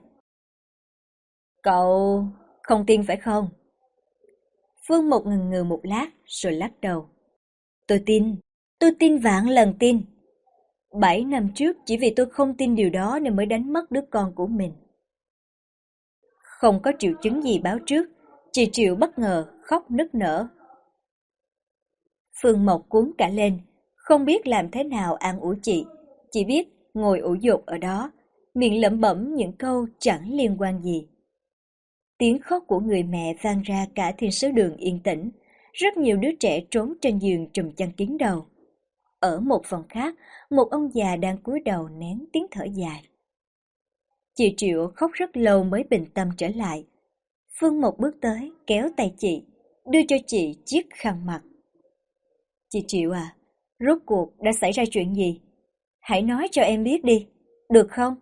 Cậu không tin phải không? Phương Mộc ngần ngừ một lát rồi lắc đầu. Tôi tin, tôi tin vạn lần tin. Bảy năm trước chỉ vì tôi không tin điều đó nên mới đánh mất đứa con của mình. Không có triệu chứng gì báo trước, chị Triệu bất ngờ khóc nức nở. Phương Mộc cuốn cả lên, không biết làm thế nào an ủi chị, chỉ biết ngồi ủ dột ở đó, miệng lẩm bẩm những câu chẳng liên quan gì. Tiếng khóc của người mẹ vang ra cả thiên sứ đường yên tĩnh, rất nhiều đứa trẻ trốn trên giường trùm chăn kín đầu. Ở một phòng khác, một ông già đang cúi đầu nén tiếng thở dài. Chị Triệu khóc rất lâu mới bình tâm trở lại. Phương Mộc bước tới, kéo tay chị, đưa cho chị chiếc khăn mặt. Chị Triệu à, rốt cuộc đã xảy ra chuyện gì? Hãy nói cho em biết đi. được không?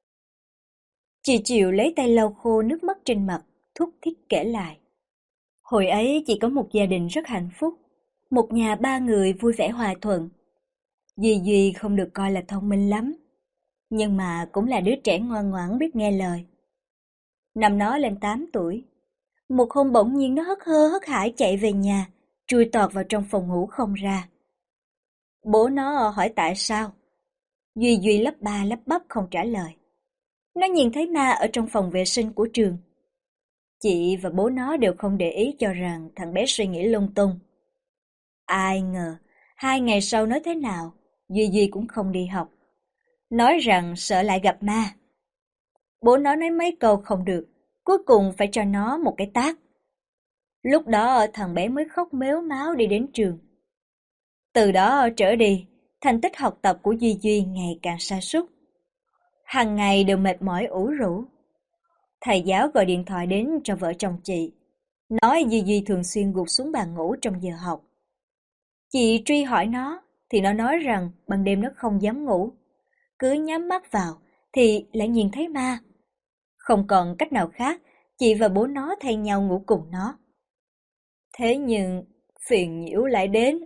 Chị Triệu lấy tay lau khô nước mắt trên mặt, thúc thích kể lại. Hồi ấy chị có một gia đình rất hạnh phúc, một nhà ba người vui vẻ hòa thuận. Duy Duy không được coi là thông minh lắm, nhưng mà cũng là đứa trẻ ngoan ngoãn biết nghe lời. Năm nó lên tám tuổi, một hôm bỗng nhiên nó hớt hơ hớt hải chạy về nhà, chui tọt vào trong phòng ngủ không ra. Bố nó hỏi tại sao. Duy Duy lắp ba lắp bắp không trả lời. Nó nhìn thấy ma ở trong phòng vệ sinh của trường. Chị và bố nó đều không để ý cho rằng thằng bé suy nghĩ lung tung. Ai ngờ, hai ngày sau nói thế nào, Duy Duy cũng không đi học. Nói rằng sợ lại gặp ma. Bố nó nói mấy câu không được, cuối cùng phải cho nó một cái tát. Lúc đó thằng bé mới khóc mếu máo đi đến trường. Từ đó trở đi, thành tích học tập của Duy Duy ngày càng sa sút. Hàng ngày đều mệt mỏi ủ rũ. Thầy giáo gọi điện thoại đến cho vợ chồng chị, nói Duy Duy thường xuyên gục xuống bàn ngủ trong giờ học. Chị truy hỏi nó, thì nó nói rằng ban đêm nó không dám ngủ. Cứ nhắm mắt vào, thì lại nhìn thấy ma. Không còn cách nào khác, chị và bố nó thay nhau ngủ cùng nó. Thế nhưng, phiền nhiễu lại đến.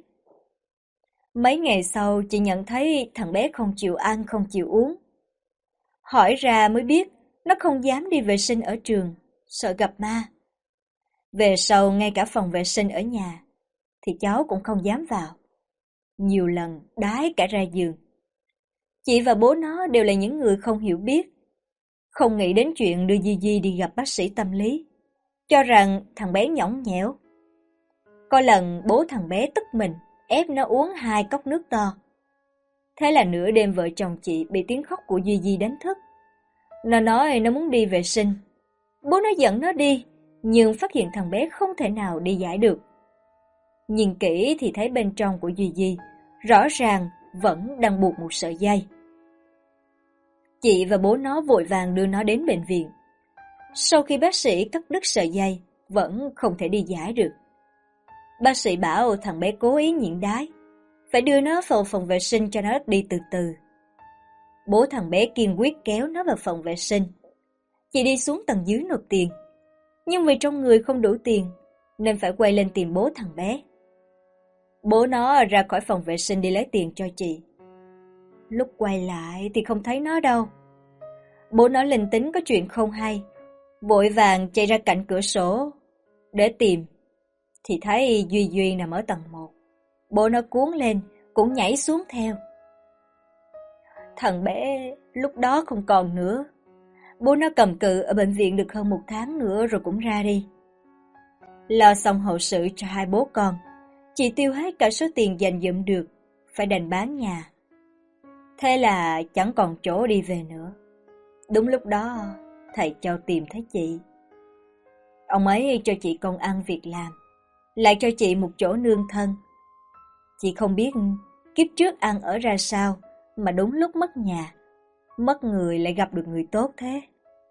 Mấy ngày sau, chị nhận thấy thằng bé không chịu ăn, không chịu uống. Hỏi ra mới biết, nó không dám đi vệ sinh ở trường, sợ gặp ma. Về sau, ngay cả phòng vệ sinh ở nhà, thì cháu cũng không dám vào. Nhiều lần đái cả ra giường. Chị và bố nó đều là những người không hiểu biết, không nghĩ đến chuyện đưa Di Di đi gặp bác sĩ tâm lý, cho rằng thằng bé nhõng nhẽo. Có lần bố thằng bé tức mình, ép nó uống hai cốc nước to. Thế là nửa đêm vợ chồng chị bị tiếng khóc của Duy Di đánh thức. Nó nói nó muốn đi vệ sinh. Bố nó dẫn nó đi, nhưng phát hiện thằng bé không thể nào đi giải được. Nhìn kỹ thì thấy bên trong của Duy Di, rõ ràng vẫn đang buộc một sợi dây. Chị và bố nó vội vàng đưa nó đến bệnh viện. Sau khi bác sĩ cắt đứt sợi dây, vẫn không thể đi giải được. Bác sĩ bảo thằng bé cố ý nhịn đái, phải đưa nó vào phòng vệ sinh cho nó đi từ từ. Bố thằng bé kiên quyết kéo nó vào phòng vệ sinh. Chị đi xuống tầng dưới nộp tiền, nhưng vì trong người không đủ tiền, nên phải quay lên tìm bố thằng bé. Bố nó ra khỏi phòng vệ sinh đi lấy tiền cho chị. Lúc quay lại thì không thấy nó đâu. Bố nó linh tính có chuyện không hay, vội vàng chạy ra cạnh cửa sổ để tìm, thì thấy Duy Duy nằm ở tầng một. Bố nó cuống lên, cũng nhảy xuống theo. Thằng bé lúc đó không còn nữa. Bố nó cầm cự ở bệnh viện được hơn một tháng nữa rồi cũng ra đi. Lo xong hậu sự cho hai bố con, chị tiêu hết cả số tiền dành dụm được, phải đành bán nhà. Thế là chẳng còn chỗ đi về nữa. Đúng lúc đó, thầy Châu tìm thấy chị. Ông ấy cho chị công ăn việc làm, lại cho chị một chỗ nương thân. Chị không biết kiếp trước ăn ở ra sao, mà đúng lúc mất nhà, mất người lại gặp được người tốt thế.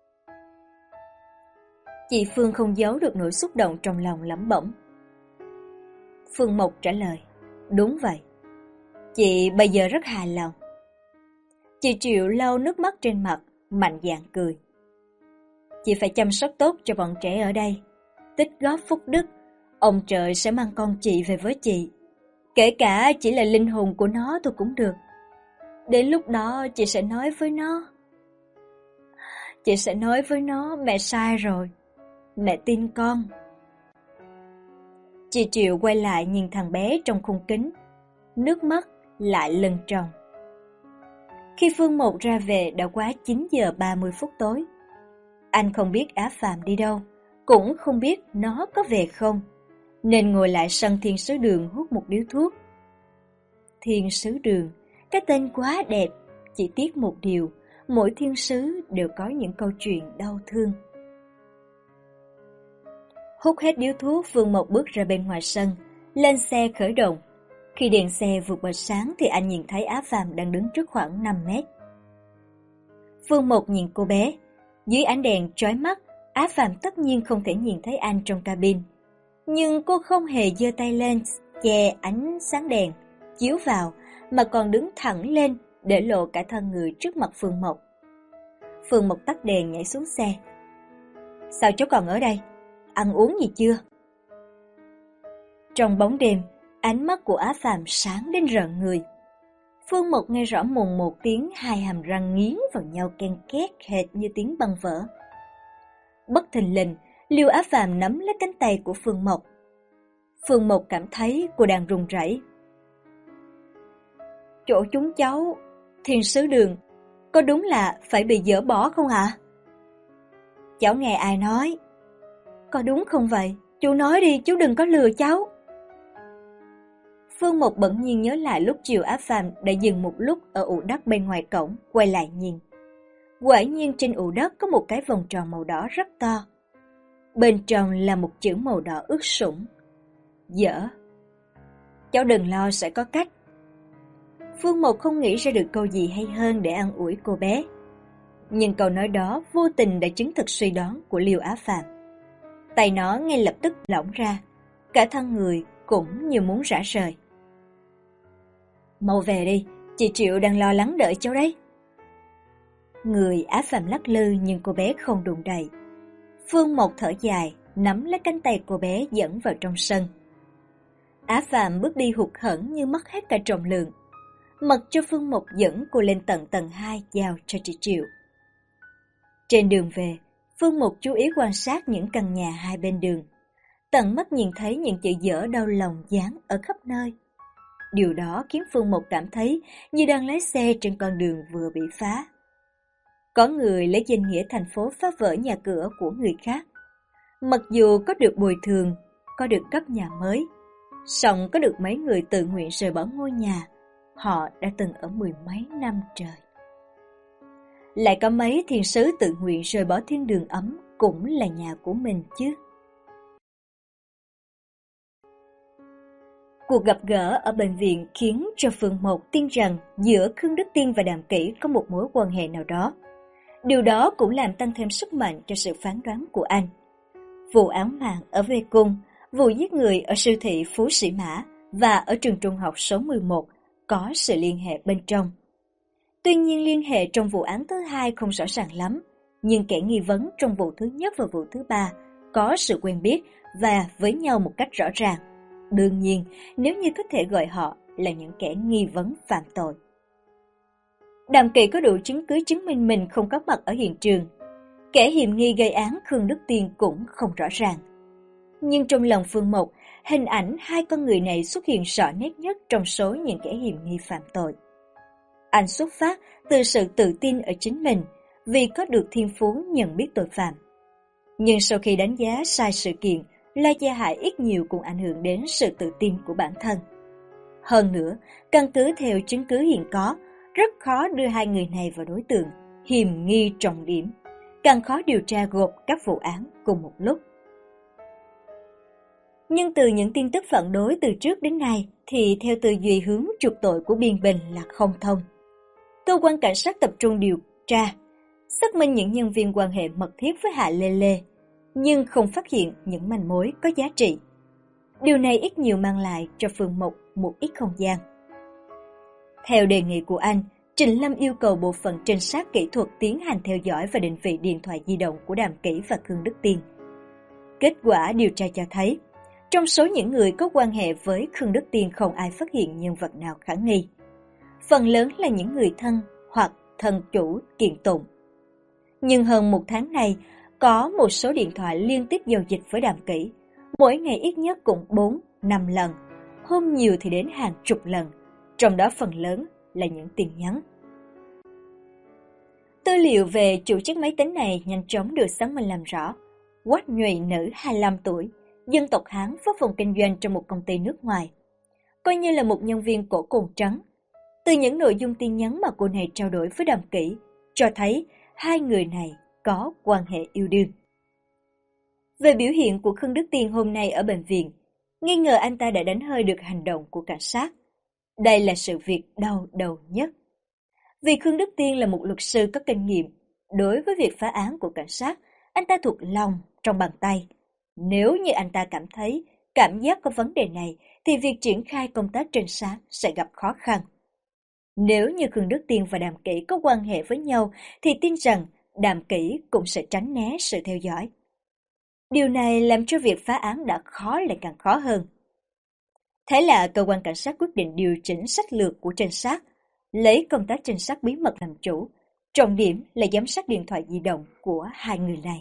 Chị Phương không giấu được nỗi xúc động trong lòng lẩm bẩm. Phương Mộc trả lời, đúng vậy. Chị bây giờ rất hài lòng. Chị Triệu lau nước mắt trên mặt, mạnh dạn cười. Chị phải chăm sóc tốt cho bọn trẻ ở đây, tích góp phúc đức, ông trời sẽ mang con chị về với chị. Kể cả chỉ là linh hồn của nó thôi cũng được. Đến lúc đó chị sẽ nói với nó. Chị sẽ nói với nó mẹ sai rồi, mẹ tin con. Chị Triệu quay lại nhìn thằng bé trong khung kính, nước mắt lại lưng tròng. Khi Phương Mộc ra về đã quá chín giờ ba mươi phút tối. Anh không biết Á Phàm đi đâu, cũng không biết nó có về không, nên ngồi lại sân Thiên Sứ Đường hút một điếu thuốc. Thiên Sứ Đường, cái tên quá đẹp, chỉ tiếc một điều, mỗi thiên sứ đều có những câu chuyện đau thương. Hút hết điếu thuốc, Phương Mộc bước ra bên ngoài sân, lên xe khởi động. Khi đèn xe vượt bật sáng thì anh nhìn thấy Á Phàm đang đứng trước khoảng năm mét. Phương Mộc nhìn cô bé. Dưới ánh đèn chói mắt, Á Phàm tất nhiên không thể nhìn thấy anh trong cabin. Nhưng cô không hề giơ tay lên che ánh sáng đèn chiếu vào, mà còn đứng thẳng lên để lộ cả thân người trước mặt Phương Mộc. Phương Mộc tắt đèn nhảy xuống xe. Sao cháu còn ở đây? Ăn uống gì chưa? Trong bóng đêm, ánh mắt của Á Phàm sáng đến rợn người. Phương Mộc nghe rõ mồn một tiếng hai hàm răng nghiến vào nhau ken két hệt như tiếng băng vỡ. Bất thình lình, Liêu Á Phàm nắm lấy cánh tay của Phương Mộc. Phương Mộc cảm thấy cô đang run rẩy. Chỗ chúng cháu, Thiên Sứ Đường, có đúng là phải bị dỡ bỏ không hả? Cháu nghe ai nói? Có đúng không vậy? Chú nói đi, chú đừng có lừa cháu. Phương Mộc bỗng nhiên nhớ lại lúc chiều Á Phàm đã dừng một lúc ở ụ đất bên ngoài cổng, quay lại nhìn. Quả nhiên trên ụ đất có một cái vòng tròn màu đỏ rất to. Bên trong là một chữ màu đỏ ướt sũng. Dở. Cháu đừng lo, sẽ có cách. Phương Mộc không nghĩ ra được câu gì hay hơn để an ủi cô bé. Nhưng câu nói đó vô tình đã chứng thực suy đoán của Liêu Á Phàm. Tay nó ngay lập tức lỏng ra, cả thân người cũng như muốn rã rời. Mau về đi, chị Triệu đang lo lắng đợi cháu đấy. Người Á Phàm lắc lư nhưng cô bé không đụng đậy. Phương Mộc thở dài, nắm lấy cánh tay cô bé dẫn vào trong sân. Á Phàm bước đi hụt hẫng như mất hết cả trọng lượng. Mặc cho Phương Mộc dẫn cô lên tận tầng hai giao cho chị Triệu. Trên đường về, Phương Mộc chú ý quan sát những căn nhà hai bên đường. Tận mắt nhìn thấy những chữ dở đau lòng dán ở khắp nơi. Điều đó khiến Phương Mộc cảm thấy như đang lái xe trên con đường vừa bị phá. Có người lấy danh nghĩa thành phố phá vỡ nhà cửa của người khác. Mặc dù có được bồi thường, có được cấp nhà mới, song có được mấy người tự nguyện rời bỏ ngôi nhà họ đã từng ở mười mấy năm trời. Lại có mấy thiên sứ tự nguyện rời bỏ thiên đường ấm cũng là nhà của mình chứ. Cuộc gặp gỡ ở bệnh viện khiến cho Phương Mộc tin rằng giữa Khương Đức Tiên và Đàm Kỷ có một mối quan hệ nào đó. Điều đó cũng làm tăng thêm sức mạnh cho sự phán đoán của anh. Vụ án mạng ở Vê Cung, vụ giết người ở siêu thị Phú Sĩ Mã và ở trường trung học số mười một có sự liên hệ bên trong. Tuy nhiên liên hệ trong vụ án thứ hai không rõ ràng lắm, nhưng kẻ nghi vấn trong vụ thứ nhất và vụ thứ ba có sự quen biết và với nhau một cách rõ ràng. Đương nhiên, nếu như có thể gọi họ là những kẻ nghi vấn phạm tội. Đàm Kỵ có đủ chứng cứ chứng minh mình không có mặt ở hiện trường. Kẻ hiểm nghi gây án Khương Đức Tiên cũng không rõ ràng. Nhưng trong lòng Phương Mộc, hình ảnh hai con người này xuất hiện rõ nét nhất trong số những kẻ hiểm nghi phạm tội. Anh xuất phát từ sự tự tin ở chính mình vì có được thiên phú nhận biết tội phạm. Nhưng sau khi đánh giá sai sự kiện, La Gia Hải ít nhiều cũng ảnh hưởng đến sự tự tin của bản thân. Hơn nữa, căn cứ theo chứng cứ hiện có, rất khó đưa hai người này vào đối tượng hiểm nghi trọng điểm, càng khó điều tra gộp các vụ án cùng một lúc. Nhưng từ những tin tức phản đối từ trước đến nay thì theo tư duy hướng chuộc tội của Biên Bình là không thông. Cơ quan cảnh sát tập trung điều tra, xác minh những nhân viên quan hệ mật thiết với Hạ Lê Lê, nhưng không phát hiện những manh mối có giá trị. Điều này ít nhiều mang lại cho Phương Mộc một ít không gian. Theo đề nghị của anh, Trịnh Lâm yêu cầu bộ phận trinh sát kỹ thuật tiến hành theo dõi và định vị điện thoại di động của Đàm Kỷ và Khương Đức Tiên. Kết quả điều tra cho thấy, trong số những người có quan hệ với Khương Đức Tiên không ai phát hiện nhân vật nào khả nghi. Phần lớn là những người thân hoặc thân chủ kiện tụng. Nhưng hơn một tháng nay, có một số điện thoại liên tiếp giao dịch với Đàm Kỷ, mỗi ngày ít nhất cũng bốn, năm lần, hôm nhiều thì đến hàng chục lần, trong đó phần lớn là những tin nhắn. Tư liệu về chủ chiếc máy tính này nhanh chóng được xác minh làm rõ. Quách Nhụy, nữ hai mươi lăm tuổi, dân tộc Hán, phó phòng kinh doanh trong một công ty nước ngoài, coi như là một nhân viên cổ cồn trắng. Từ những nội dung tin nhắn mà cô này trao đổi với Đàm Kỷ, cho thấy hai người này có quan hệ yêu đương. Về biểu hiện của Khương Đức Tiên hôm nay ở bệnh viện, nghi ngờ anh ta đã đánh hơi được hành động của cảnh sát. Đây là sự việc đau đầu nhất. Vì Khương Đức Tiên là một luật sư có kinh nghiệm, đối với việc phá án của cảnh sát, anh ta thuộc lòng trong bàn tay. Nếu như anh ta cảm thấy cảm giác có vấn đề này, thì việc triển khai công tác trinh sát sẽ gặp khó khăn. Nếu như Khương Đức Tiên và Đàm Kỷ có quan hệ với nhau, thì tin rằng Đàm Kỷ cũng sẽ tránh né sự theo dõi. Điều này làm cho việc phá án đã khó lại càng khó hơn. Thế là cơ quan cảnh sát quyết định điều chỉnh sách lược của trinh sát, lấy công tác trinh sát bí mật làm chủ, trọng điểm là giám sát điện thoại di động của hai người này.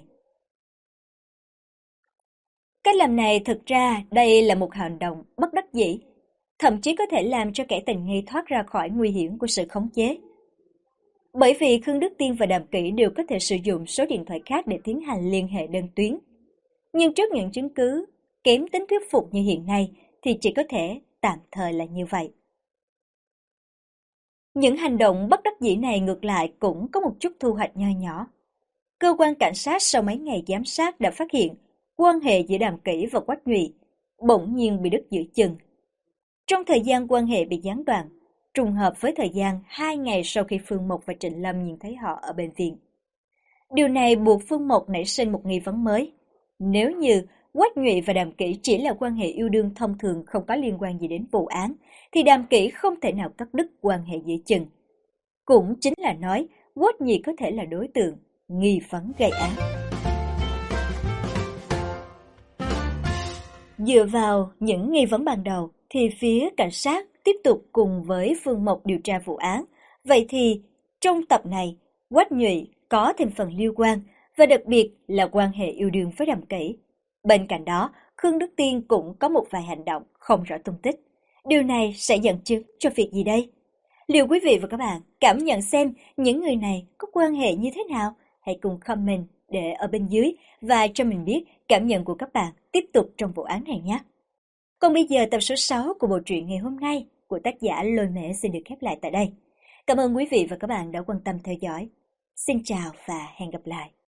Cách làm này thực ra đây là một hành động bất đắc dĩ, thậm chí có thể làm cho kẻ tình nghi thoát ra khỏi nguy hiểm của sự khống chế. Bởi vì Khương Đức Tiên và Đàm Kỷ đều có thể sử dụng số điện thoại khác để tiến hành liên hệ đơn tuyến. Nhưng trước những chứng cứ kém tính thuyết phục như hiện nay thì chỉ có thể tạm thời là như vậy. Những hành động bất đắc dĩ này ngược lại cũng có một chút thu hoạch nho nhỏ. Cơ quan cảnh sát sau mấy ngày giám sát đã phát hiện quan hệ giữa Đàm Kỷ và Quách Nhụy bỗng nhiên bị đứt giữa chừng. Trong thời gian quan hệ bị gián đoạn, trùng hợp với thời gian hai ngày sau khi Phương Mộc và Trịnh Lâm nhìn thấy họ ở bệnh viện. Điều này buộc Phương Mộc nảy sinh một nghi vấn mới. Nếu như Quách Nhụy và Đàm Kỷ chỉ là quan hệ yêu đương thông thường không có liên quan gì đến vụ án, thì Đàm Kỷ không thể nào cắt đứt quan hệ giữa chừng. Cũng chính là nói, Quách Nhụy có thể là đối tượng, nghi vấn gây án. Dựa vào những nghi vấn ban đầu, thì phía cảnh sát tiếp tục cùng với Phương Mộc điều tra vụ án. Vậy thì, trong tập này, Quách Nhụy có thêm phần liên quan, và đặc biệt là quan hệ yêu đương với Đàm Kỷ. Bên cạnh đó, Khương Đức Tiên cũng có một vài hành động không rõ tung tích. Điều này sẽ dẫn chứng cho việc gì đây? Liệu quý vị và các bạn cảm nhận xem những người này có quan hệ như thế nào? Hãy cùng comment để ở bên dưới và cho mình biết cảm nhận của các bạn tiếp tục trong vụ án này nhé. Còn bây giờ tập số sáu của bộ truyện ngày hôm nay của tác giả Lôi Mễ xin được khép lại tại đây. Cảm ơn quý vị và các bạn đã quan tâm theo dõi. Xin chào và hẹn gặp lại.